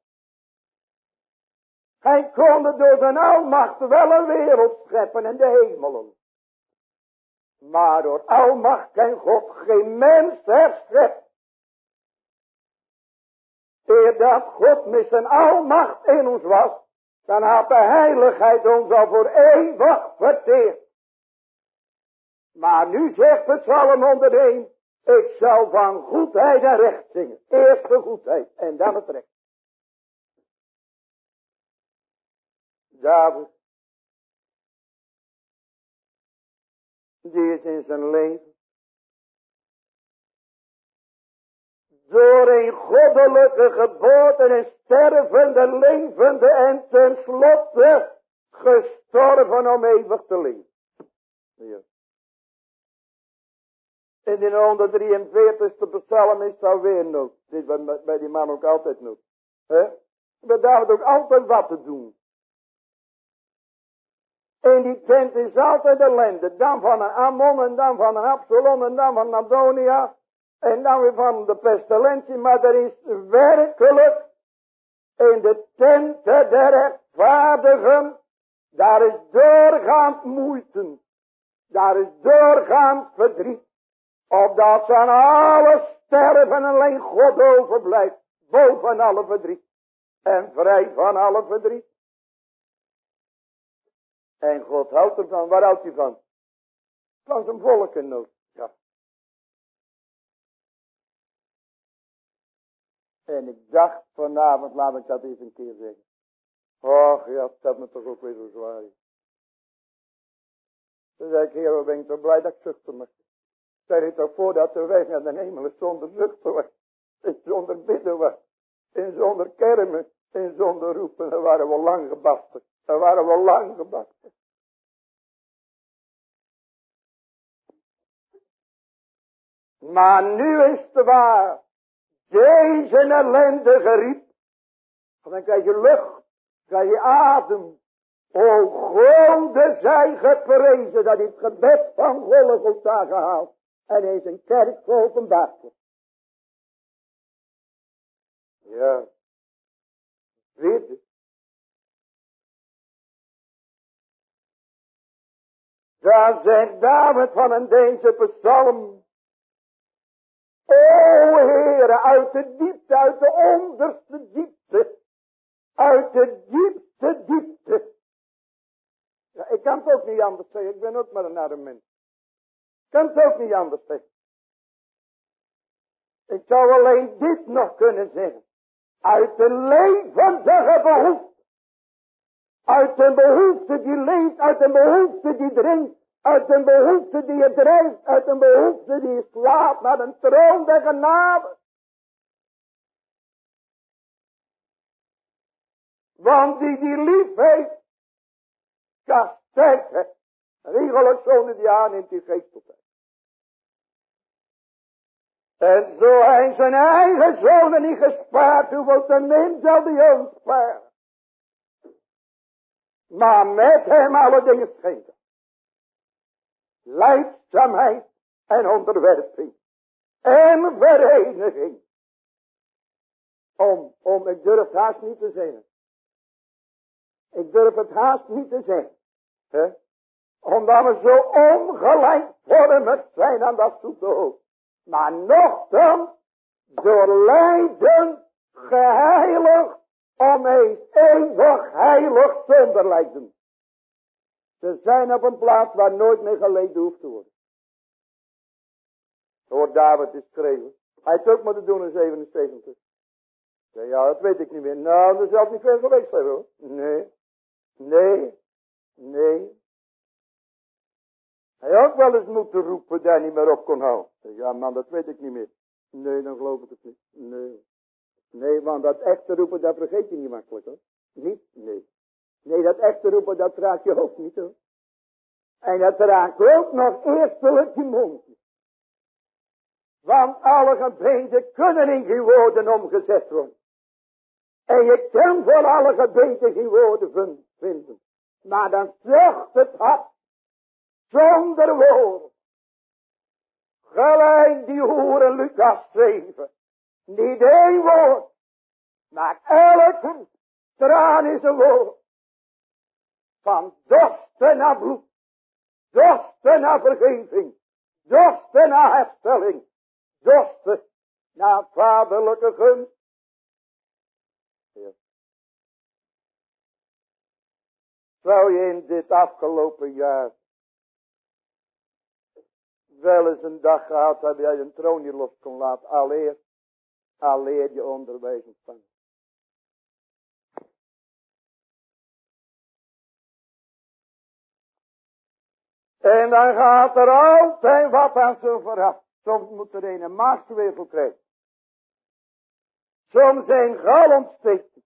Hij kon door zijn almacht wel een wereld scheppen en de hemelen. Maar door almacht kan God geen mens herscheppen. Eer dat God met zijn almacht in ons was, dan had de heiligheid ons al voor eeuwig verteerd. Maar nu zegt het Psalm 101, ik zal van goedheid en recht zingen. Eerst de goedheid en dan het recht. David, die is in zijn leven door een goddelijke geboorte en stervende, levende en tenslotte gestorven om eeuwig te leven. Ja. In die 143ste psalm is dat weer nood. Dit wat bij die man ook altijd nood. Bij David ook altijd wat te doen. En die tent is altijd ellende. Dan van een Ammon en dan van een Absalom en dan van Adonia. En dan weer van de pestilentie. Maar er is werkelijk in de tenten der rechtvaardigen. Daar is doorgaand moeite. Daar is doorgaand verdriet. Opdat ze aan alle sterven en alleen God overblijft. Boven alle verdriet. En vrij van alle verdriet. En God houdt ervan. Waar houdt hij van? Van zijn volkennood. Ja. En ik dacht vanavond, laat ik dat eens een keer zeggen. Och ja, het staat me toch ook weer zo zwaar. Toen zei ik, Heer, wat ben ik toch blij dat ik zuchten mag. Zei ik toch voordat de weg naar de hemel is zonder zuchten was. En zonder bidden was. En zonder kermen. En zonder roepen. Dan waren we lang gebasterd. Dan waren we lang gebasterd. Maar nu is het waar. Deze ellendige riep. Dan krijg je lucht. Krijg je adem. O Gode zij geprezen dat het gebed van Golgotha gehaald. En is een kerk geopenbaard. Ja. Bidden. Daar zegt David van in deze psalm. O Heere, uit de diepte, uit de onderste diepte. Uit de diepste diepte. Ja, ik kan het ook niet anders zeggen. Ik ben ook maar een arm mens. Ik kan het ook niet anders zeggen. Ik zou alleen dit nog kunnen zeggen. Uit de levendige behoefte. Uit de behoefte die leeft. Uit de behoefte die dringt. Uit een behoefte die je drijft. Uit een behoefte die je slaat naar een troon der genade. Want die lief heeft. Kastijdt het. Riegelijk zonen die aanneemt die geest tot hem. En zo hij zijn eigen zonen niet gespaard. Hoeveel te min zal die ons sparen. Maar met hem alle dingen schenken. Lijdzaamheid en onderwerping. En vereniging. Ik durf het haast niet te zeggen. Ik durf het haast niet te zeggen. Omdat we zo ongelijkvormig zijn aan dat zoete hoofd. Maar nochtans door lijden geheiligd om eeuwig heilig zonder lijden. Ze zijn op een plaats waar nooit meer geleden hoeft te worden. Hoort David is schreeuwen. Hij heeft ook moeten doen in 77. Ja, dat weet ik niet meer. Nou, dat is zelfs niet veel geweest zijn hoor. Nee. Hij had ook wel eens moeten roepen dat hij niet meer op kon houden. Ja man, dat weet ik niet meer. Nee, dan geloof ik het niet. Nee, want dat echte roepen, dat vergeet je niet makkelijk hoor. Niet? Nee, dat echte roepen, dat raakt je hoofd niet hoor. En dat raakt ook nog eerstelijk je mond. Want alle gebeden kunnen in geen woorden omgezet worden. En je kan voor alle gebeden geen woorden vinden. Maar dan zegt het hart zonder woorden. Gelijk die hoer in Lucas 7. Niet één woord. Maar elke traan is een woord. Van dorsten naar bloed. Dorsten naar vergeving. Dorsten naar herstelling. Dorsten naar vaderlijke gunst. Ja. Zou je in dit afgelopen jaar wel eens een dag gehad hebben dat je een troon hier los kon laten. Alleer je onderwijs ontvangen. En dan gaat er altijd wat aan zo vooraf. Soms moet er een maagzwevel krijgen. Soms een galontsteking.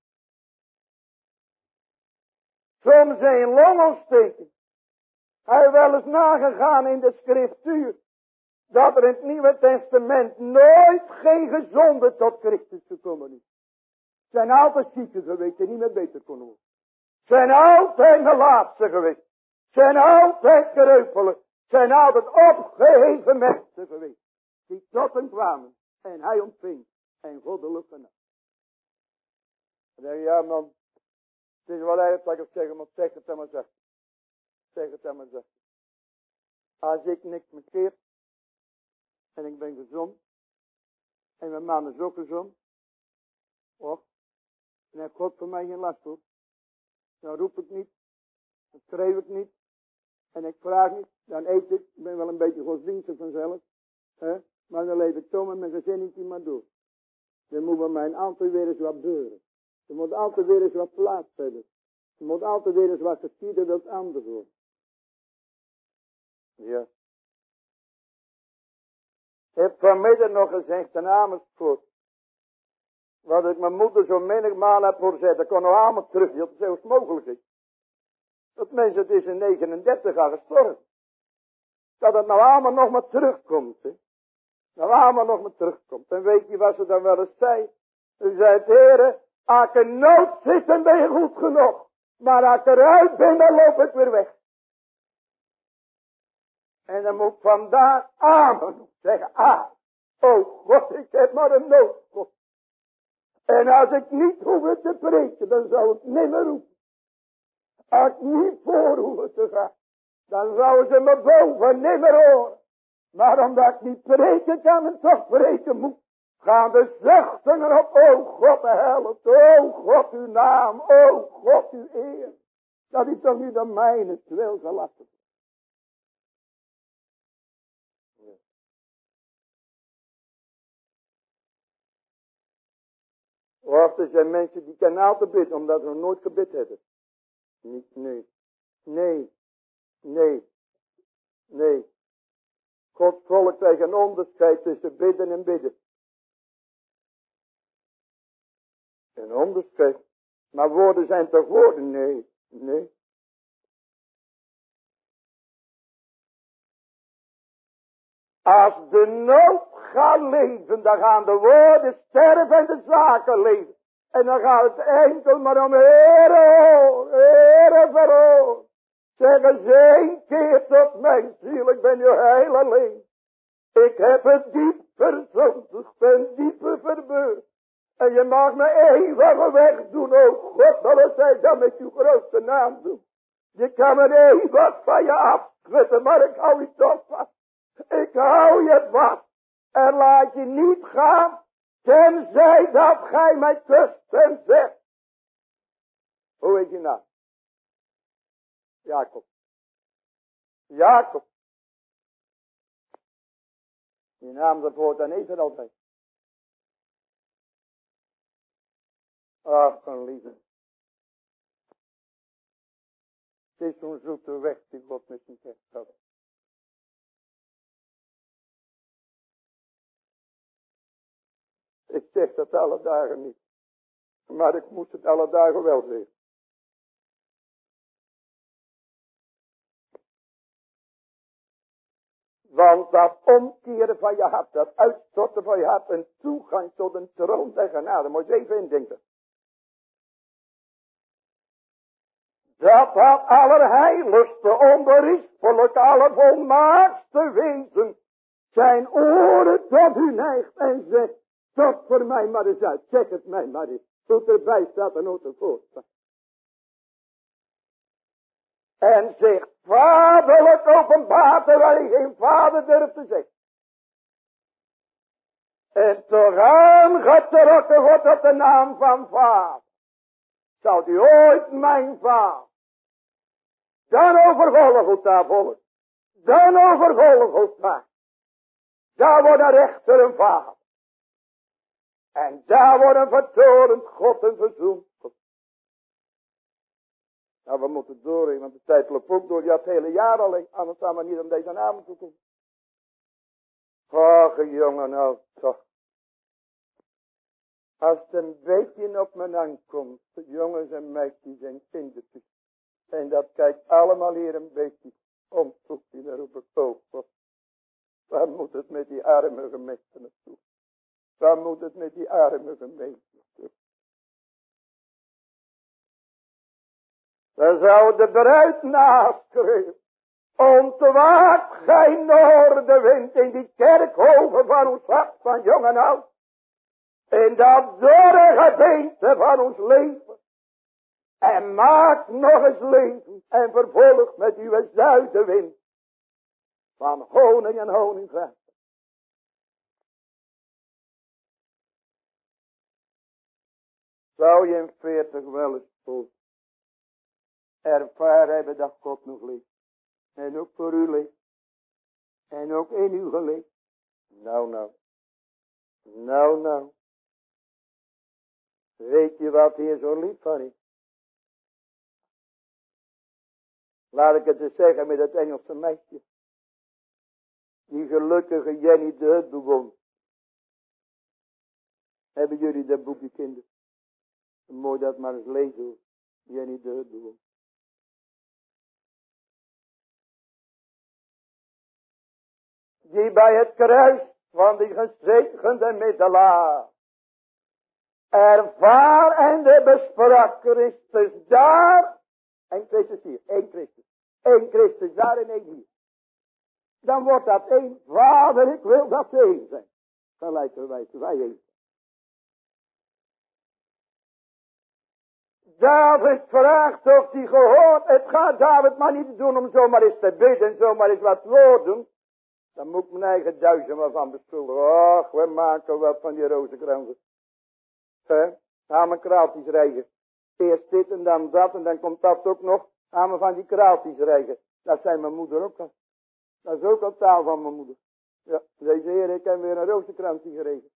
Soms een longontsteking. Hij wel eens nagegaan in de schriftuur. dat er in het Nieuwe Testament nooit geen gezonde tot Christus gekomen is. Zijn altijd zieken geweest die niet meer beter konden worden. Zijn altijd de laatste geweest. Zijn altijd kreupelen. Zijn altijd opgeheven mensen geweest. Die tot hem kwamen. En hij ontving. En goddelijk genade. En dan ja man. Het is wel erg dat ik zeggen. Maar zeg het dan maar zeg. Zeg het dan maar zeg. Als ik niks verkeerd. En ik ben gezond. En mijn man is ook gezond. Och. En heeft God voor mij geen last voor. Dan roep ik niet. Dan schreeuw ik niet. En ik vraag niet. Dan eet ik. Ik ben wel een beetje godsdienstig vanzelf. Maar dan leef ik zo met mijn gezinnetje maar door. Dan moet bij mij altijd weer eens wat beuren. Er moet altijd weer eens wat plaats hebben. Er moet altijd weer eens wat geschieden dat anders wordt. Ja. Ik heb vanmiddag nog gezegd in Amersfoort. Wat ik mijn moeder zo menigmaal heb voorzet. Dat kon nog allemaal terug. Dat is zelfs mogelijk is. Dat mensen, het is in 39 jaar gestorven. Dat het nou allemaal nog maar terugkomt. Hè? Nou allemaal nog maar terugkomt. En weet je wat ze dan wel eens zei? Ze zei, Heere, als ik in nood zit, dan ben je goed genoeg. Maar als ik eruit ben, dan loop ik weer weg. En dan moet ik vandaag amen zeggen, oh God, ik heb maar een noodgod. En als ik niet hoef te preken, dan zou ik niet meer roepen. Als ik niet voor hoef te gaan, dan zouden ze me boven niet meer horen. Maar omdat ik niet preken kan en toch preken moet, gaan de zuchten erop, oh God de helft, oh God uw naam, oh God uw eer. Dat is toch niet de mijne wil gelaten. Of er zijn mensen die kunnen altijd bidden, omdat ze nog nooit gebid hebben. Niet, nee. Gods volk krijgt een onderscheid tussen bidden en bidden. Een onderscheid. Maar woorden zijn toch woorden? Nee. Als de nood gaat leven, dan gaan de woorden sterven en de zaken leven. En dan gaat het enkel maar om Heere verhoor. Zeg eens 1 keer tot mijn ziel, ik ben je heel alleen. Ik heb het diep verzondigd en diepe verbeurd. En je mag me eeuwig wegdoen, oh God, dat het zij dan met je grootste naam doen. Je kan me eeuwig van je afschutten, maar ik hou je toch vast. Ik hou je vast en laat je niet gaan, tenzij dat gij mij kust en zegt. Hoe heet je naam? Jacob. Die naam dat woord dan even altijd. Ach, een lieve. Het is zo'n zoete weg die God met je zegt. Ik zeg dat alle dagen niet. Maar ik moet het alle dagen wel zeggen. Want dat omkeren van je hart, dat uitstorten van je hart, een toegang tot een troon der genade. Moet je even indenken. Dat allerheiligste, onberispelijke, allervolmaakste wezen zijn oren tot u neigt en zegt, tot voor mij maar eens uit, zeg het mij maar eens. Tot erbij staat en ook ervoor staat. En zich vaderlijk openbaart terwijl hij geen vader durft te zeggen. En toch aangetrokken wordt op de naam van vader. Zou u ooit mijn vader. Dan over Golgotha volgt. Dan over Golgotha. Daar wordt een rechter een vader. En daar wordt een vertorend God en verzoend. Nou, we moeten doorheen, want de tijd loopt ook door. Ja, het hele jaar alleen. Anders gaan we niet om deze avond te komen. Ach, jongen, nou toch. Als het een beetje op me aankomt, jongens en meisjes en kindertjes. En dat kijkt allemaal hier een beetje om toe, daar roep ik ook op. Waar moet het met die arme gemeente naartoe? Waar moet het met die arme gemeente naartoe? Dan zou de bruid naschreeuwen. Ontwaakt gij noordenwind in die kerkhoven van ons hart van jong en oud. In dat dorre gebeente van ons leven. En maak nog eens leven en vervolg met uw zuidenwind. Van honing en honingvrij. Zou je in 40 wel eens voelen. Ervaren hebben dat God nog leeft. En ook voor u leeft. En ook in u geleefd. Nou. Weet je wat hier zo lief van is? Laat ik het eens zeggen met het Engelse meisje. Die gelukkige Jenny de Hut begon. Hebben jullie dat boekje, kinderen? Mooi dat maar eens lezen hoor. Jenny de Hut begon. Die bij het kruis van die gezegende middelaar ervarende besprak Christus daar. En Christus hier, één Christus. Eén Christus daar en één hier. Dan wordt dat één. Vader, ik wil dat ze één zijn. Gelijkerwijs wij één. David vraagt of hij gehoord. Het gaat David maar niet doen om zomaar eens te bidden. Zomaar eens wat woorden. Dan moet ik mijn eigen duizend maar van beschuldigen. Och, we maken wat van die rozenkransen. Aan mijn kraaltjes rijgen. Eerst dit en dan dat en dan komt dat ook nog. Aan me van die kraaltjes rijgen. Dat zei mijn moeder ook al. Dat is ook al taal van mijn moeder. Ja, deze heer, ik heb weer een rozenkransje geregen.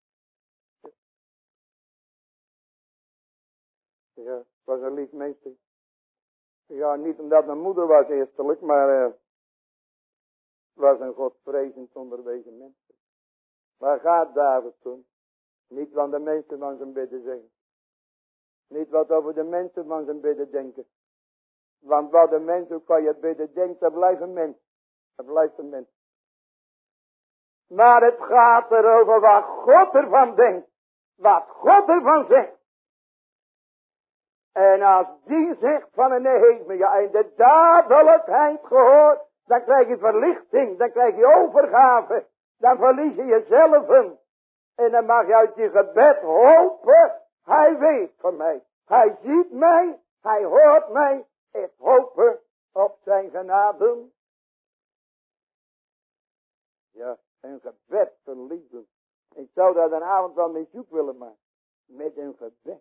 Ja, het was een lief meester. Ja, niet omdat mijn moeder was eerstelijk, maar was een godvrezend onderwezen mens. Waar gaat David toen? Niet wat de mensen van zijn bidden zeggen. Niet wat over de mensen van zijn bidden denken. Want wat de mens ook van je bidden denkt, dat blijft een mens. Dat blijft een mens. Maar het gaat erover wat God ervan denkt. Wat God ervan zegt. En als die zegt van een Nehemia en de dadelijkheid gehoord, dan krijg je verlichting, dan krijg je overgave, dan verlies je jezelf. En dan mag je uit je gebed hopen, hij weet van mij, hij ziet mij, hij hoort mij, ik hoop op zijn genade. Ja, een gebed verliezen. Ik zou daar een avond wel mee zoek willen maken, met een gebed.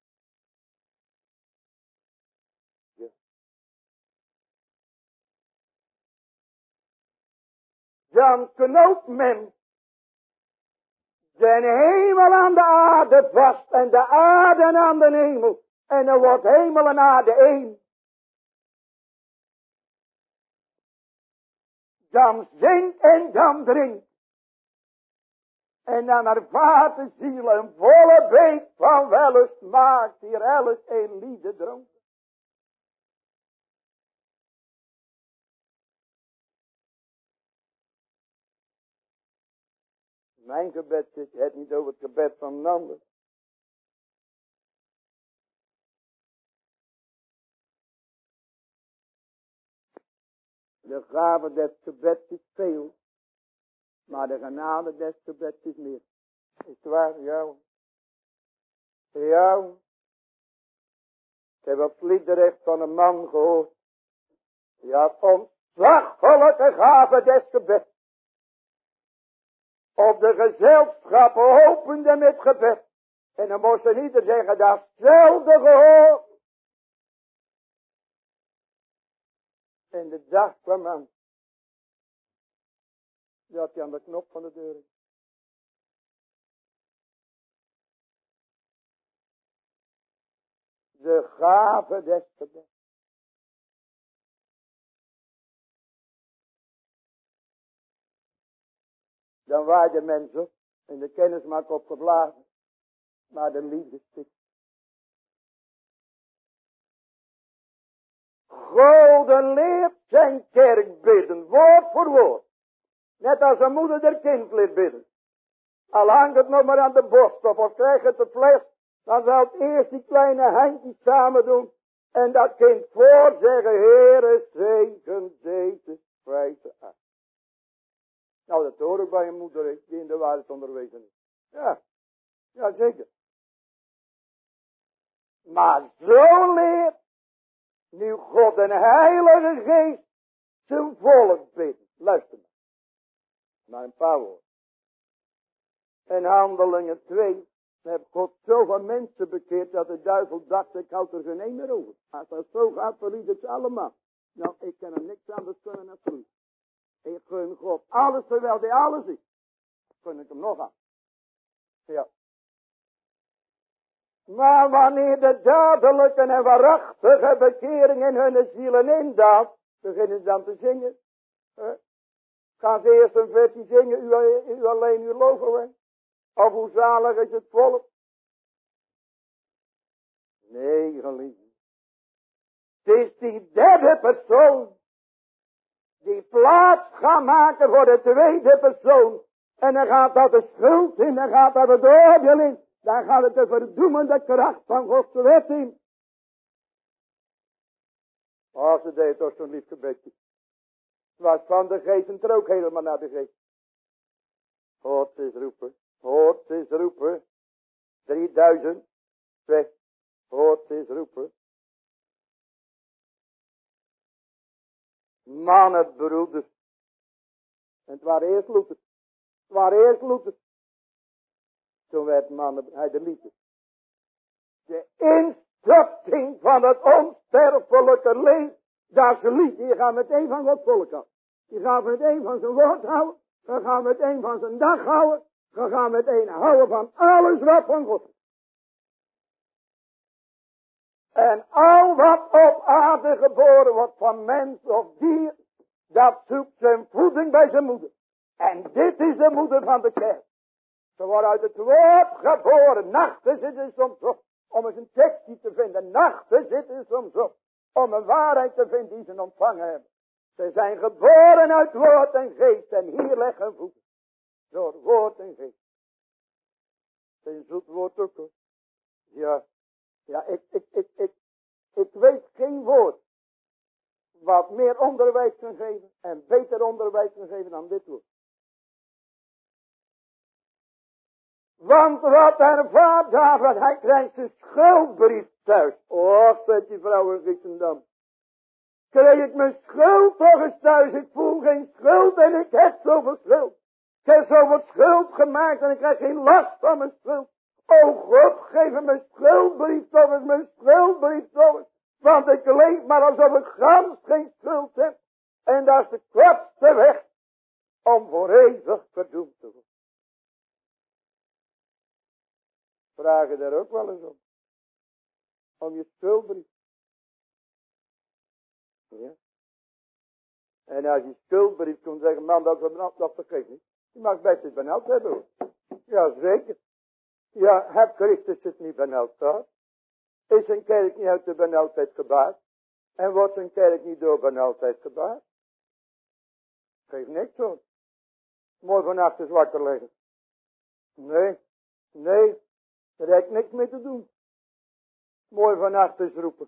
Dan knoopt men de hemel aan de aarde vast en de aarde aan de hemel. En dan wordt hemel en aarde één. Dan zingt en dan drinkt. En dan ervaart de ziel een volle beek van wellust maakt hier alles een liefde dronken. Mijn gebed zit het niet over het gebed van een ander. De gave des gebeds is veel, maar de genade des gebeds is meer. Is het waar? Ja. Ja. Ik heb op het liederrecht van een man gehoord. Die had ontzaglijke gave des gebeds. Op de gezelschappen opende met gebed. En dan moest er niet zeggen, datzelfde gehoord. En de dag kwam aan. Dat hij aan de knop van de deur is. De gave des gebeds. Dan waren de mensen in de kennis maar opgeblazen. Maar de liefde stikt. God leert zijn kerk bidden, woord voor woord. Net als een moeder der kind leert bidden. Al hangt het nog maar aan de borst of krijgt het de fles, dan zal het eerst die kleine handjes samen doen. En dat kind voorzeggen, Heere, zegen deze spijze uit. Nou, dat hoor ik bij een moeder die in de waarheid onderwezen is. Ja, zeker. Maar zo leert nu God en Heilige Geest zijn volk bidden. Luister maar een paar woorden. In Handelingen 2 heeft God zoveel mensen bekeerd dat de duivel dacht, ik houd er geen één meer over. Als dat zo gaat, verlies ik ze allemaal. Nou, ik kan er niks anders kunnen dan verliezen. Ik gun God alles terwijl hij alles is. Gun ik hem nog aan. Ja. Maar wanneer de dadelijke en waarachtige bekering in hun zielen indaalt, beginnen ze dan te zingen. Gaan ze eerst een versje zingen, u alleen uw loven wij. Of hoe zalig is het volk? Nee, geliefde. Het is die derde persoon die plaats gaat maken voor de tweede persoon. En dan gaat dat de schuld in, dan gaat dat het oordeel in. Dan gaat het de verdoemende kracht van Gods wet in. Oh, ze deed toch zo'n lief gebedje. Was van de geest en er ook helemaal naar de geest. Hoort eens roepen. Hoort eens roepen. 3000. Zeg. Hoort eens roepen. Mannen, broeders. En het waren eerst loeters. Het waren eerst loeters. Toen werd mannen, hij de liefde. De instorting van het onsterfelijke leven. Dat is liefde. Je gaat meteen van Gods volk af. Je gaat meteen van zijn woord houden. Je gaat meteen van zijn dag houden. Je gaat meteen houden van alles wat van God is. En al wat op aarde geboren wordt van mens of dier, dat zoekt zijn voeding bij zijn moeder. En dit is de moeder van de kerk. Ze wordt uit het woord geboren. Nachten zitten soms op om eens een tekstje te vinden. Nachten zitten soms op om een waarheid te vinden die ze ontvangen hebben. Ze zijn geboren uit woord en geest. En hier leggen voeten. Door woord en geest. Het is een zoet woord ook hoor. Ja, ik weet geen woord wat meer onderwijs kan geven en beter onderwijs kan geven dan dit woord. Want wat ervaart David, hij krijgt een schuldbrief thuis. Oh, zegt die vrouw in Giessendam. Kreeg ik mijn schuld toch eens thuis, ik voel geen schuld en ik heb zoveel schuld. Ik heb zoveel schuld gemaakt en ik krijg geen last van mijn schuld. O God, geef me mijn schuldbrief toch eens, mijn schuldbrief toch eens. Want ik leef maar alsof ik gans geen schuld heb. En dat is de kortste weg om voor eeuwig verdoemd te worden. Vraag je daar ook wel eens om. Om je schuldbrief. Ja. En als je schuldbrief komt zeggen, man, dat vergeet niet. Je mag best eens benauwd hebben hoor. Ja, zeker. Ja, heb Christus het niet benauwd gehad? Is een kerk niet uit de benauwdheid gebaard? En wordt een kerk niet door benauwdheid gebaard? Geeft niks hoor. Mooi vannacht eens wakker liggen. Nee, er heeft niks mee te doen. Mooi vannacht eens roepen.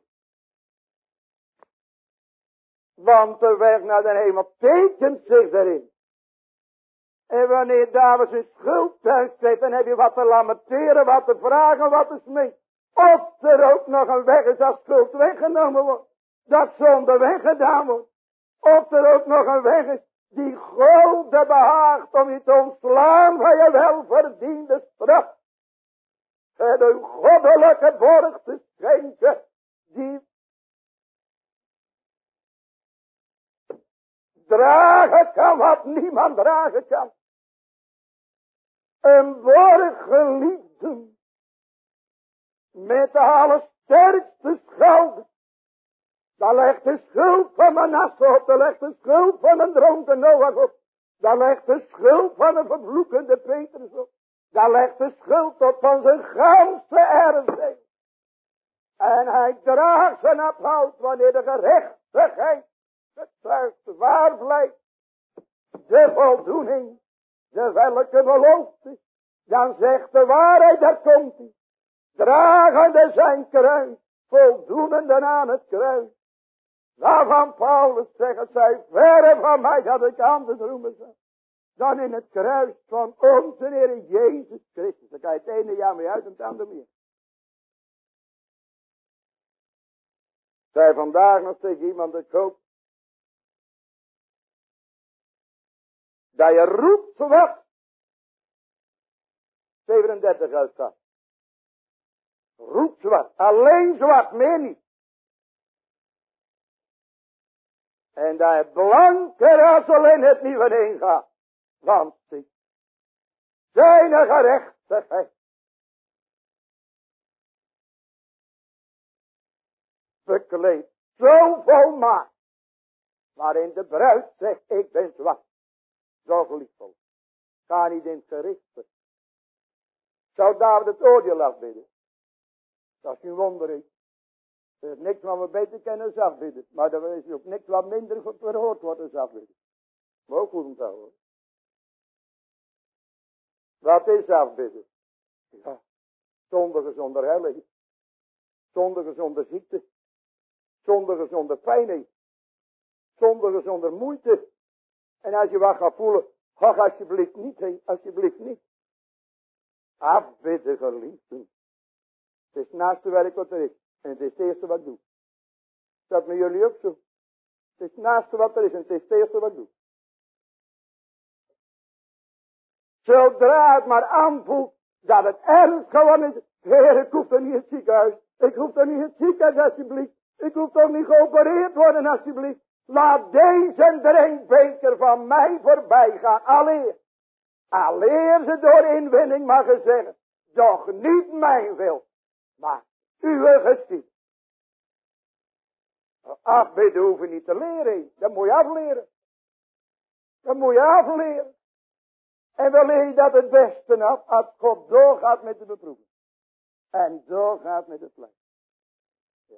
Want de weg naar de hemel tekent zich erin. En wanneer David zijn schuld thuis heeft, dan heb je wat te lamenteren, wat te vragen, wat te smeken. Of er ook nog een weg is als schuld weggenomen wordt. Dat zonde weggedaan wordt. Of er ook nog een weg is die God behaagt om je te ontslaan van je welverdiende straf. En een goddelijke borg te schenken die dragen kan wat niemand dragen kan. Een borg geliefden met de allersterkste schuld. Daar legt de schuld van Manasse op, daar legt de schuld van een dronken Noach op. Daar legt de schuld van een vervloekende Petrus op. Daar legt de schuld op van zijn ganse erfdeel. En hij draagt zijn afhoud wanneer de gerechtigheid getuigt waar blijft. de voldoening, de welke belofte, dan zegt de waarheid, daar komt hij. Dragende zijn kruis, voldoende aan het kruis. Waarvan Paulus zegt, het zij verre van mij dat ik anders roemen zou, dan in het kruis van onze Heer Jezus Christus. Dan kan je het ene jaar mee uit en het andere meer. Zij vandaag nog tegen iemand dat koopt, dat je roept wat 37 uitstaat. Roept zwart, alleen zwart, meer niet. En dat je blanker als alleen het nieuwe heen gaat. Want zie, zijn gerechtigheid bekleed zo volmaakt, waarin de bruid zegt, ik ben zwart, zo geliefdvol. Ga niet in het gericht. Zou David het oordeel afbidden? Dat is geen wonder is. Er is niks wat we beter kennen als afbidden. Maar er is ook niks wat minder verhoord wordt als afbidden. Maar ook goed onthouden. Wat is afbidden? Ja, zondigen zonder helling. Zondigen zonder ziekte. Zondigen zonder pijn. Zondigen zonder moeite. En als je wat gaat voelen, ga alsjeblieft niet heen, alsjeblieft niet. Afbidden, geliefden. Het is het naaste werk wat er is. En het is het eerste wat ik doe. Is dat met jullie ook zo? Het is het naaste wat er is en het is het eerste wat ik doe. Zodra het maar aanvoelt dat het ernst geworden is. Heer, ik hoef er niet in het ziekenhuis. Ik hoef er niet in het ziekenhuis alsjeblieft. Ik hoef toch niet geopereerd worden alsjeblieft. Laat deze drinkbeker van mij voorbij gaan. Alleer ze door inwinning mag je zeggen. Doch niet mijn wil. Maar uw geschied. Afbidden hoef je niet te leren. Dat moet je afleren. Dat moet je afleren. En wel leer je dat het beste af als God doorgaat met de beproeving. En doorgaat met het lijden. Ja.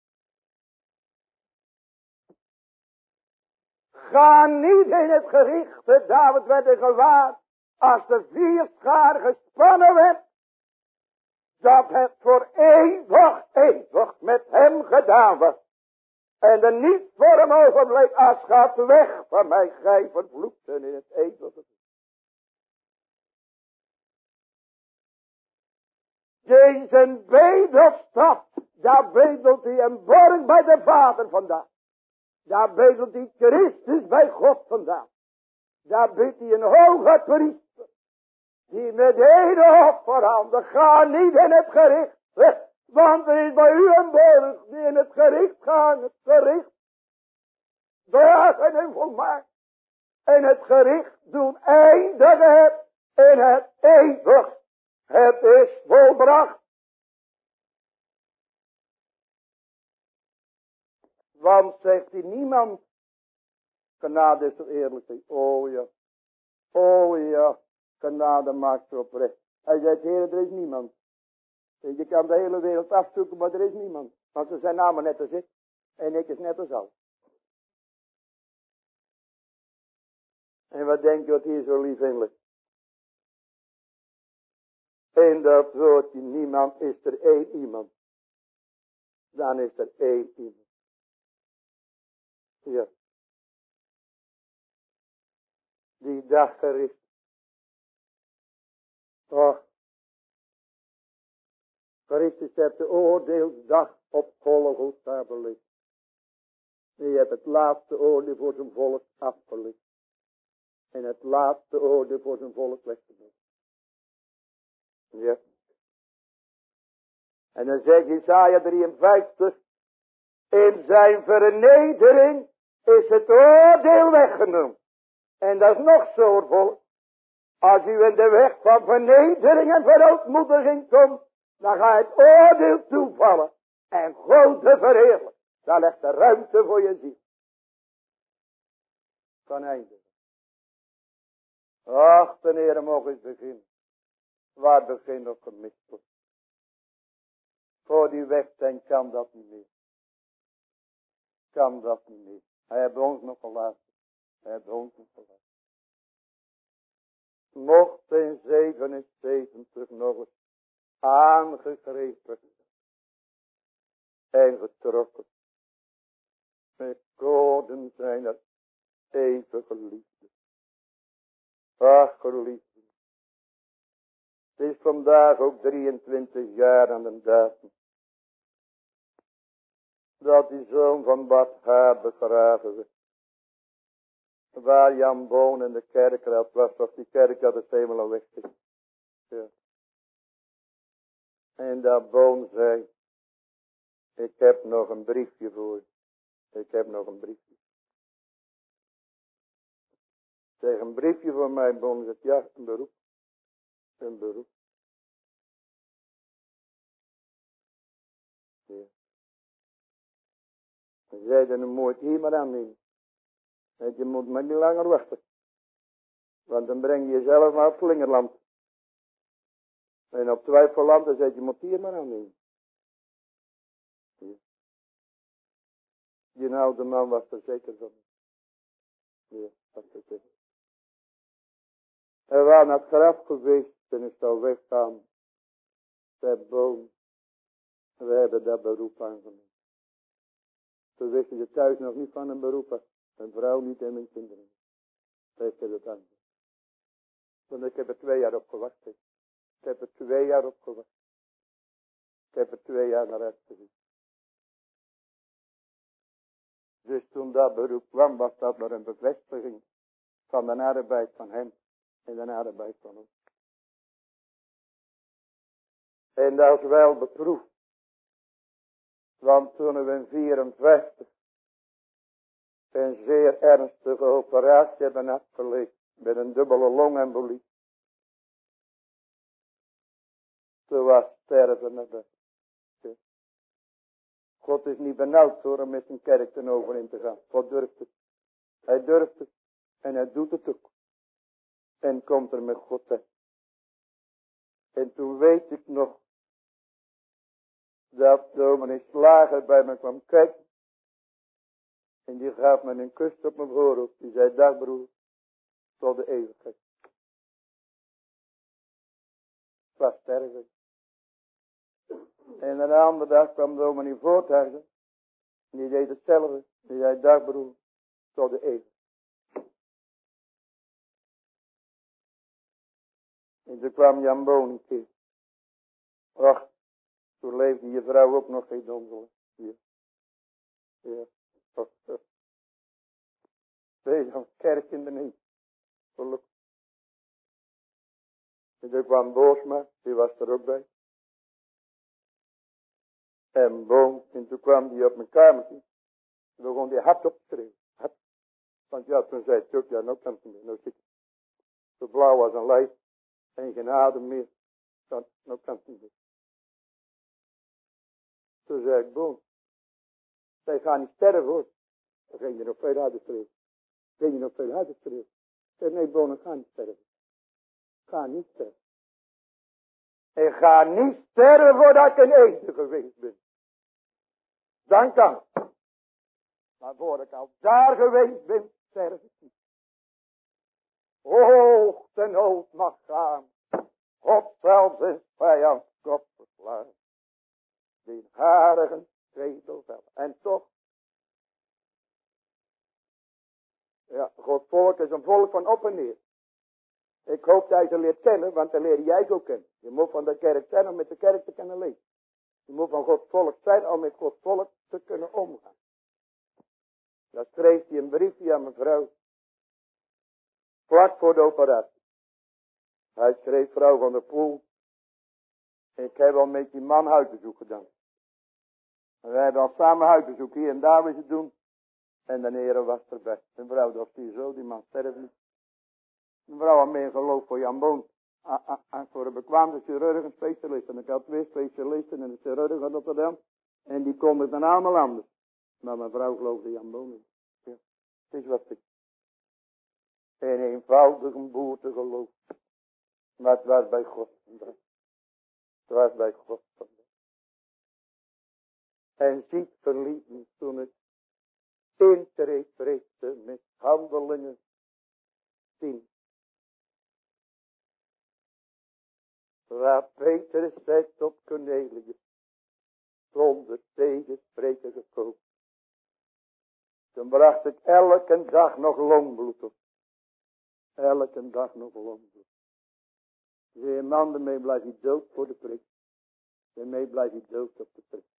Ga niet in het gericht. David werd er gewaard. Als de vierschaar gespannen werd. Dat het voor eeuwig met hem gedaan was. En er niet voor hem overbleef. Als gaat weg van mij, gij vervloekten in het eeuwige. Deze bedelstad, daar bedelt hij een borg bij de Vader vandaan. Daar bedelt hij Christus bij God vandaan. Daar biedt hij een hoge priester. Die met hele offerhanden gaat niet in het gericht. Want er is bij u een borg die in het gericht gaat. Het gericht. Dragen en volmaakt. En het gericht doen eindigen in het eeuwig. Het is volbracht. Want zegt hij niemand. Genade is zo eerlijk. Oh ja. Oh ja. Genade maakt zo oprecht. Hij zegt, Heer, er is niemand. Je kan de hele wereld afzoeken, maar er is niemand. Want ze zijn namen net als ik. En ik is net als al. En wat denk je wat hier zo lief in ligt? In dat woordje niemand is er één iemand. Dan is er één iemand. Ja. Die dag gericht. Och. Christus heeft de oordeelsdag op Golgotha belicht. Je hebt het laatste oordeel voor zijn volk afgelicht. En het laatste oordeel voor zijn volk weggebracht. Ja. En dan zegt Jesaja 53. In zijn vernedering is het oordeel weggenomen. En dat is nog zo volk. Als u in de weg van vernedering en verootmoediging komt. Dan gaat het oordeel toevallen. En God te verheerlijken. Daar ligt de ruimte voor je ziel. Kan eindigen. Ach, ten Heere, mogen eens beginnen. Waar begin nog gemist wordt. Voor die weg zijn kan dat niet meer. Kan dat niet meer. Hij heeft ons nog verlaten. Hij heeft ons nog verlaten. mocht in 77 nog eens aangegrepen en getrokken. Met goden zijn er eeuwige liefde. Ach, geliefde. Het is vandaag ook 23 jaar aan de datum dat die zoon van Bart Haar begraven werd. Waar Jan Boon in de kerkraad was die kerk dat het helemaal al weg is. Ja. En dat Boon zei, ik heb nog een briefje voor je. Ik heb nog een briefje. Zeg, een briefje voor mij, Boon. Zegt, ja, een beroep. Een beroep. Ja. Hij zei, dan moet je hier maar aan nemen. En je moet maar niet langer wachten. Want dan breng je jezelf naar het slingerland. En op twijfelland, dan zeg je moet hier maar aan nemen. Ja. Die oude man was er zeker van. Ja, was er zeker. Hij was naar het graf geweest en is al weggaan. Zei Boon, we hebben dat beroep aangenomen. Toen wisten ze thuis nog niet van een beroep. Een vrouw niet en mijn kinderen. Toen heeft hij dat aangenomen. Want ik heb er 2 jaar op gewacht. Ik heb er 2 jaar op gewacht. Ik heb er 2 jaar naar uitgezien. Dus toen dat beroep kwam, was dat maar een bevestiging van de arbeid van hem en de arbeid van ons. En dat is wel beproefd. Want toen we in 54 een zeer ernstige operatie hebben afgelegd met een dubbele longembolie. Toen was sterven naar de. God is niet benauwd door hem met zijn kerk ten over in te gaan. God durft het. Hij durft het. En hij doet het ook. En komt er met God uit. En toen weet ik nog dat dominee Slager bij me kwam kijken. En die gaf me een kus op mijn voorhoofd. Die zei, dag broer, tot de eeuwigheid. Het was sterven. En een andere dag kwam dominee Voorthuizen. En die deed hetzelfde. Die zei, dag broer, tot de eeuwigheid. En toen kwam Jan Boon een keer. Ach, toen leefde je vrouw ook nog geen dondel. Ja. Ja. Deze van kerk in de niet. Gelukkig. En toen kwam Boosma, die was er ook bij. En Boom, en toen kwam die op mijn kamertje. En begon die hard op te schreeuwen. Hard. Want ja, toen zei Chuck, ja, nou kan het niet meer. Nou zit ik. Zo blauw als een lijf. En geen adem meer. Dan, nou kan het niet meer. Toen zei ik, Boom. Zij gaan niet sterven hoor. Dan ging je nog veel harder schreeuwen. Ging je nog veel harder schreeuwen. Ik zei, nee Boom, ik ga niet sterven. Ga niet sterven. Ik ga niet sterven voordat ik een eten geweest ben. Dan kan het. Maar voordat ik al daar geweest ben, sterf ik niet. Hoog de nood mag gaan. God zelfs zijn vijand kop verslaan. Die harigen tretelvel. En toch. Ja, Gods volk is een volk van op en neer. Ik hoop dat je ze leert kennen, want dan leer jij ze ook kennen. Je moet van de kerk zijn om met de kerk te kunnen leven. Je moet van Gods volk zijn om met Gods volk te kunnen omgaan. Dat schreef hij een briefje aan mijn vrouw. Vlak voor de operatie. Hij schreef vrouw van der Poel. Ik heb al met die man huisbezoek gedaan. En wij hebben al samen huisbezoek hier en daar willen doen. En de heren was erbij. Mijn vrouw dacht hier zo, die man sterft niet. Mijn vrouw had meer geloof voor Jan Boon. Voor een bekwaamde chirurgen specialist. En ik had 2 specialisten en een chirurg in Rotterdam. En die konden dan allemaal anders. Maar mijn vrouw geloofde Jan Boon niet. Ja, het is wat ik. Een eenvoudige boer te geloof. Maar het was bij God vandaag. Het was bij God vandaag. En ziet verlieten toen het intreed met handelingen zien. Waar Petrus zei tot Cornelius, zonder tegenspreken gekomen. Toen bracht ik elke dag nog longbloed op. Elke dag nog longbloed. Zei man, daarmee blijft hij dood voor de prik. Daarmee blijft hij dood op de prik.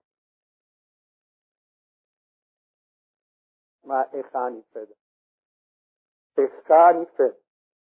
Maar ik ga niet verder. Ik ga niet verder.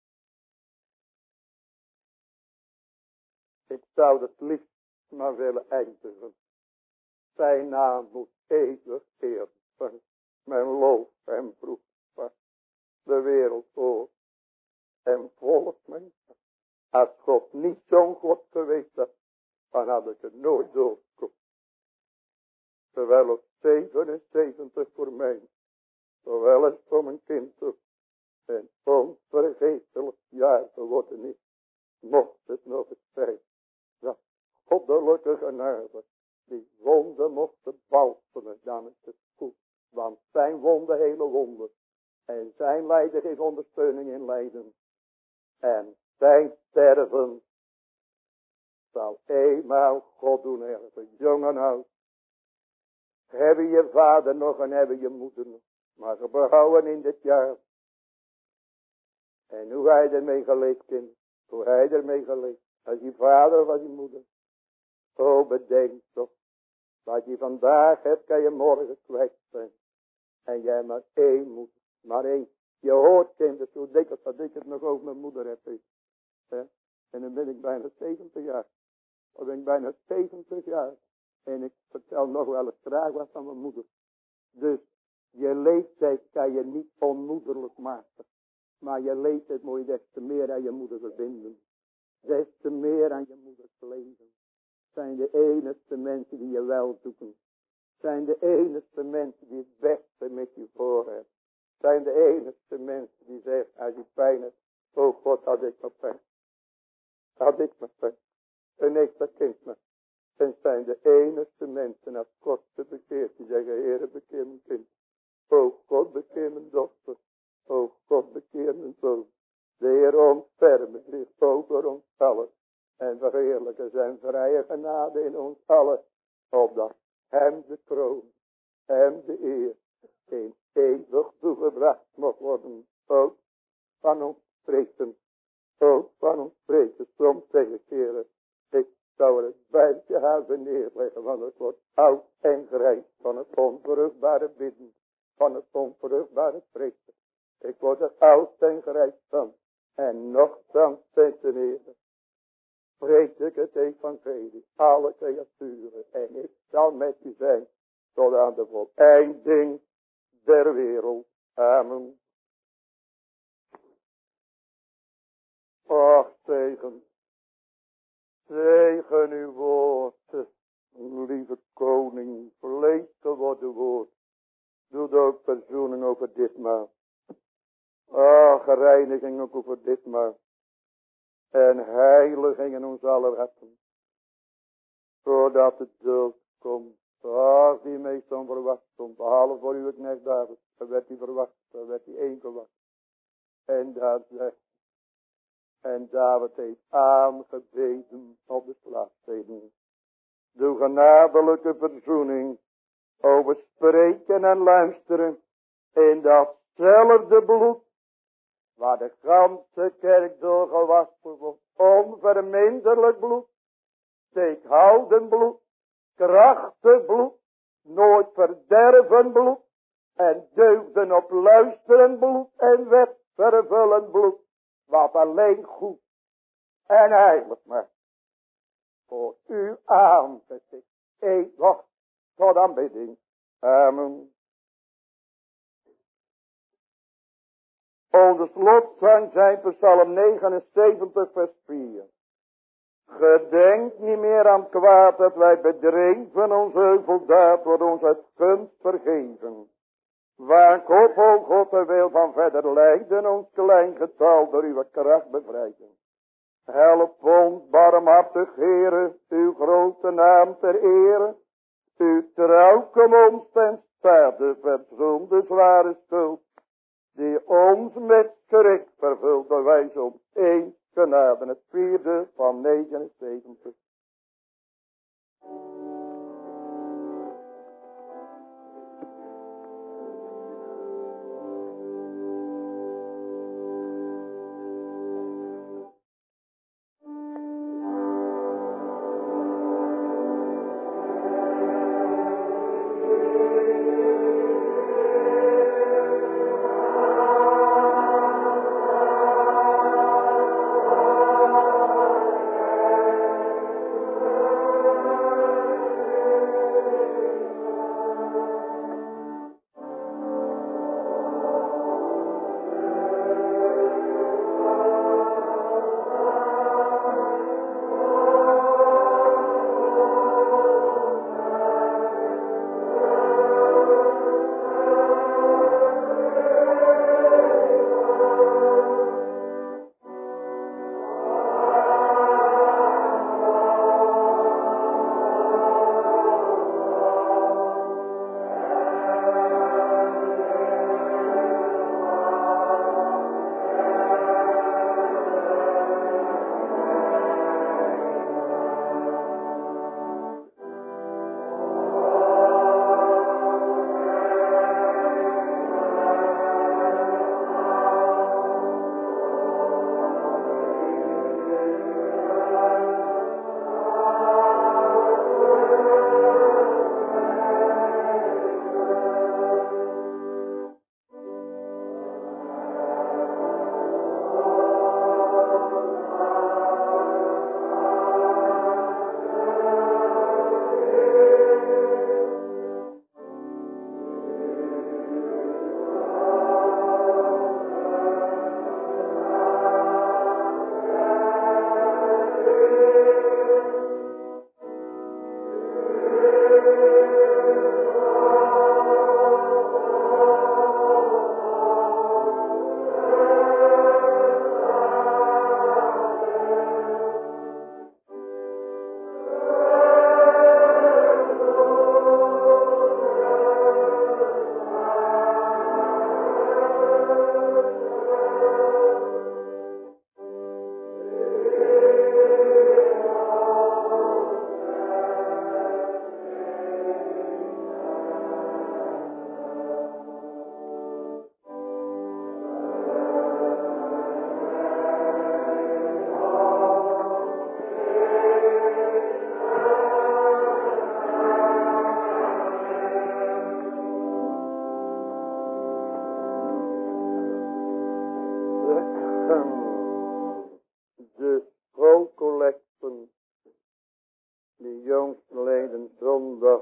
Ik zou het liefst maar willen eindigen. Zijn naam moet eeuwig eer. Mijn lof en proef. De wereld voor. En volgt mij. Als God niet zo'n God geweest had, dan had ik er nooit doorgekomen. Terwijl op 77 voor mij, zowel als voor mijn kind ook, een onvergetelijk jaar geworden is, mocht het nog eens zijn, dat goddelijke genade, die wonden mochten balsenen, dan is het goed. Want zijn wonde hele wonden, en zijn lijden geeft ondersteuning in lijden. En zijn sterven zal eenmaal God doen erven. Jongen oud. Hebben je vader nog en hebben je moeder nog. Maar behouden in dit jaar. En hoe hij ermee geleefd, kind. Hoe hij ermee geleefd. Als je vader of als je moeder. Oh, bedenk toch. Wat je vandaag hebt, kan je morgen kwijt zijn. En jij maar één moeder. Maar één. Je hoort, kinderen, hoe dikwijls dat ik het nog over mijn moeder heb. En dan ben ik bijna 70 jaar. Dan ben ik bijna 70 jaar. En ik vertel nog wel eens graag wat van mijn moeder. Dus je leeftijd kan je niet onmoederlijk maken. Maar je leeftijd moet je des te meer aan je moeder verbinden. Des te meer aan je moeders leven. Zijn de enigste mensen die je wel zoeken. Zijn de enigste mensen die het beste met je voor hebben. Zijn de enigste mensen die zeggen, als je pijn hebt, oh God, had ik maar pijn. Had ik maar pijn. En ik dat kind maar. En zijn de enigste mensen, als God ze bekeert, die zeggen, Heere, bekeer mijn kind. Oh God, bekeer mijn dochter. Oh God, bekeer mijn zoon. De Heer ontfermen zich over ons allen. En verheerlijken zijn vrije genade in ons allen. Opdat hem de kroon, hem de eer, in eeuwig toegebracht mag worden. Ook van ons spreken. Ook van ons spreken. Soms zeggen keren. Ik zou er het bijtje haven neerleggen. Want het wordt oud en grijs. Van het onvruchtbare bidden. Van het onvruchtbare spreken. Ik word er oud en grijs van. En nochtans ten ere. Spreek ik het evangelie. Alle creaturen. En ik zal met u zijn. Tot aan de voleinding der wereld. Amen. Och, zegen. Zegen uw woord. Lieve koning. Vlees geworden woord. Doe ook verzoening over ditmaal. Ach, reiniging ook over ditmaal. En heiliging in ons aller harten. Zodat het dood komt. Ach, die meest onverwacht stond. Behalve voor uw knecht David. Dan werd hij verwacht. Dan werd hij één verwacht. En dat zegt. En David heeft aangebeden op de slaapsteden. Doe genadelijke verzoening. Over spreken en luisteren. In datzelfde bloed. Waar de ganse kerk door gewassen wordt. Onverminderlijk bloed. Steekhoudend bloed. Krachtig bloed. Nooit verderven bloed. En deugden op luisteren bloed. En wet vervullen bloed. Wat alleen goed en heilig maakt. Voor u aangezicht. Eeuwig tot aanbidding. Amen. Onze slotzang zijn Psalm 79 vers 4. Gedenk niet meer aan kwaad dat wij bedreven, ons heuveldaad wordt ons uit gunst vergeven. Waak op, o God, de wil van verder lijden, ons klein getal door uw kracht bevrijden. Help ons, barmhartig Heere, uw grote naam ter ere. Uw trouw kom ons ten stade, verzoen de zware schuld. Die ons met gericht vervult, bewijs ons eens genade. Het 4e van 9. 79. De schoolcollecten die jongstleden zondag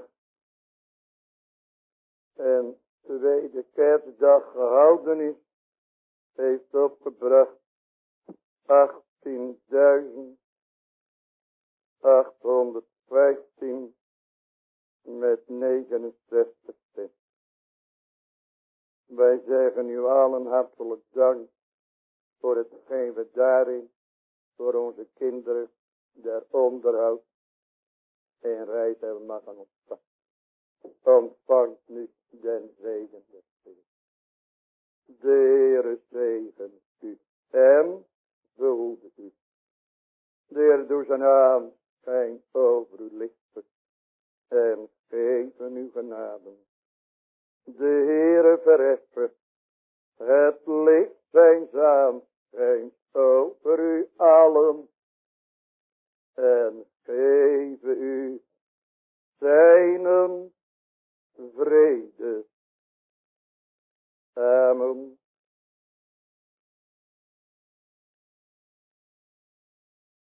en tweede kerstdag gehouden is, heeft opgebracht 18.815 met 69 cent. Wij zeggen u allen hartelijk dank voor hetgeen we daarin voor onze kinderen der onderhoud en reis hebben mogen ontvangen. Ontvangt nu den zegen des Heeren. De Heere zegen u en behoede u. De Heer doet zijn aanschijn over u lichten en geven u genade. De Heere verheffen het licht zijn aanschijn over u allen en geven u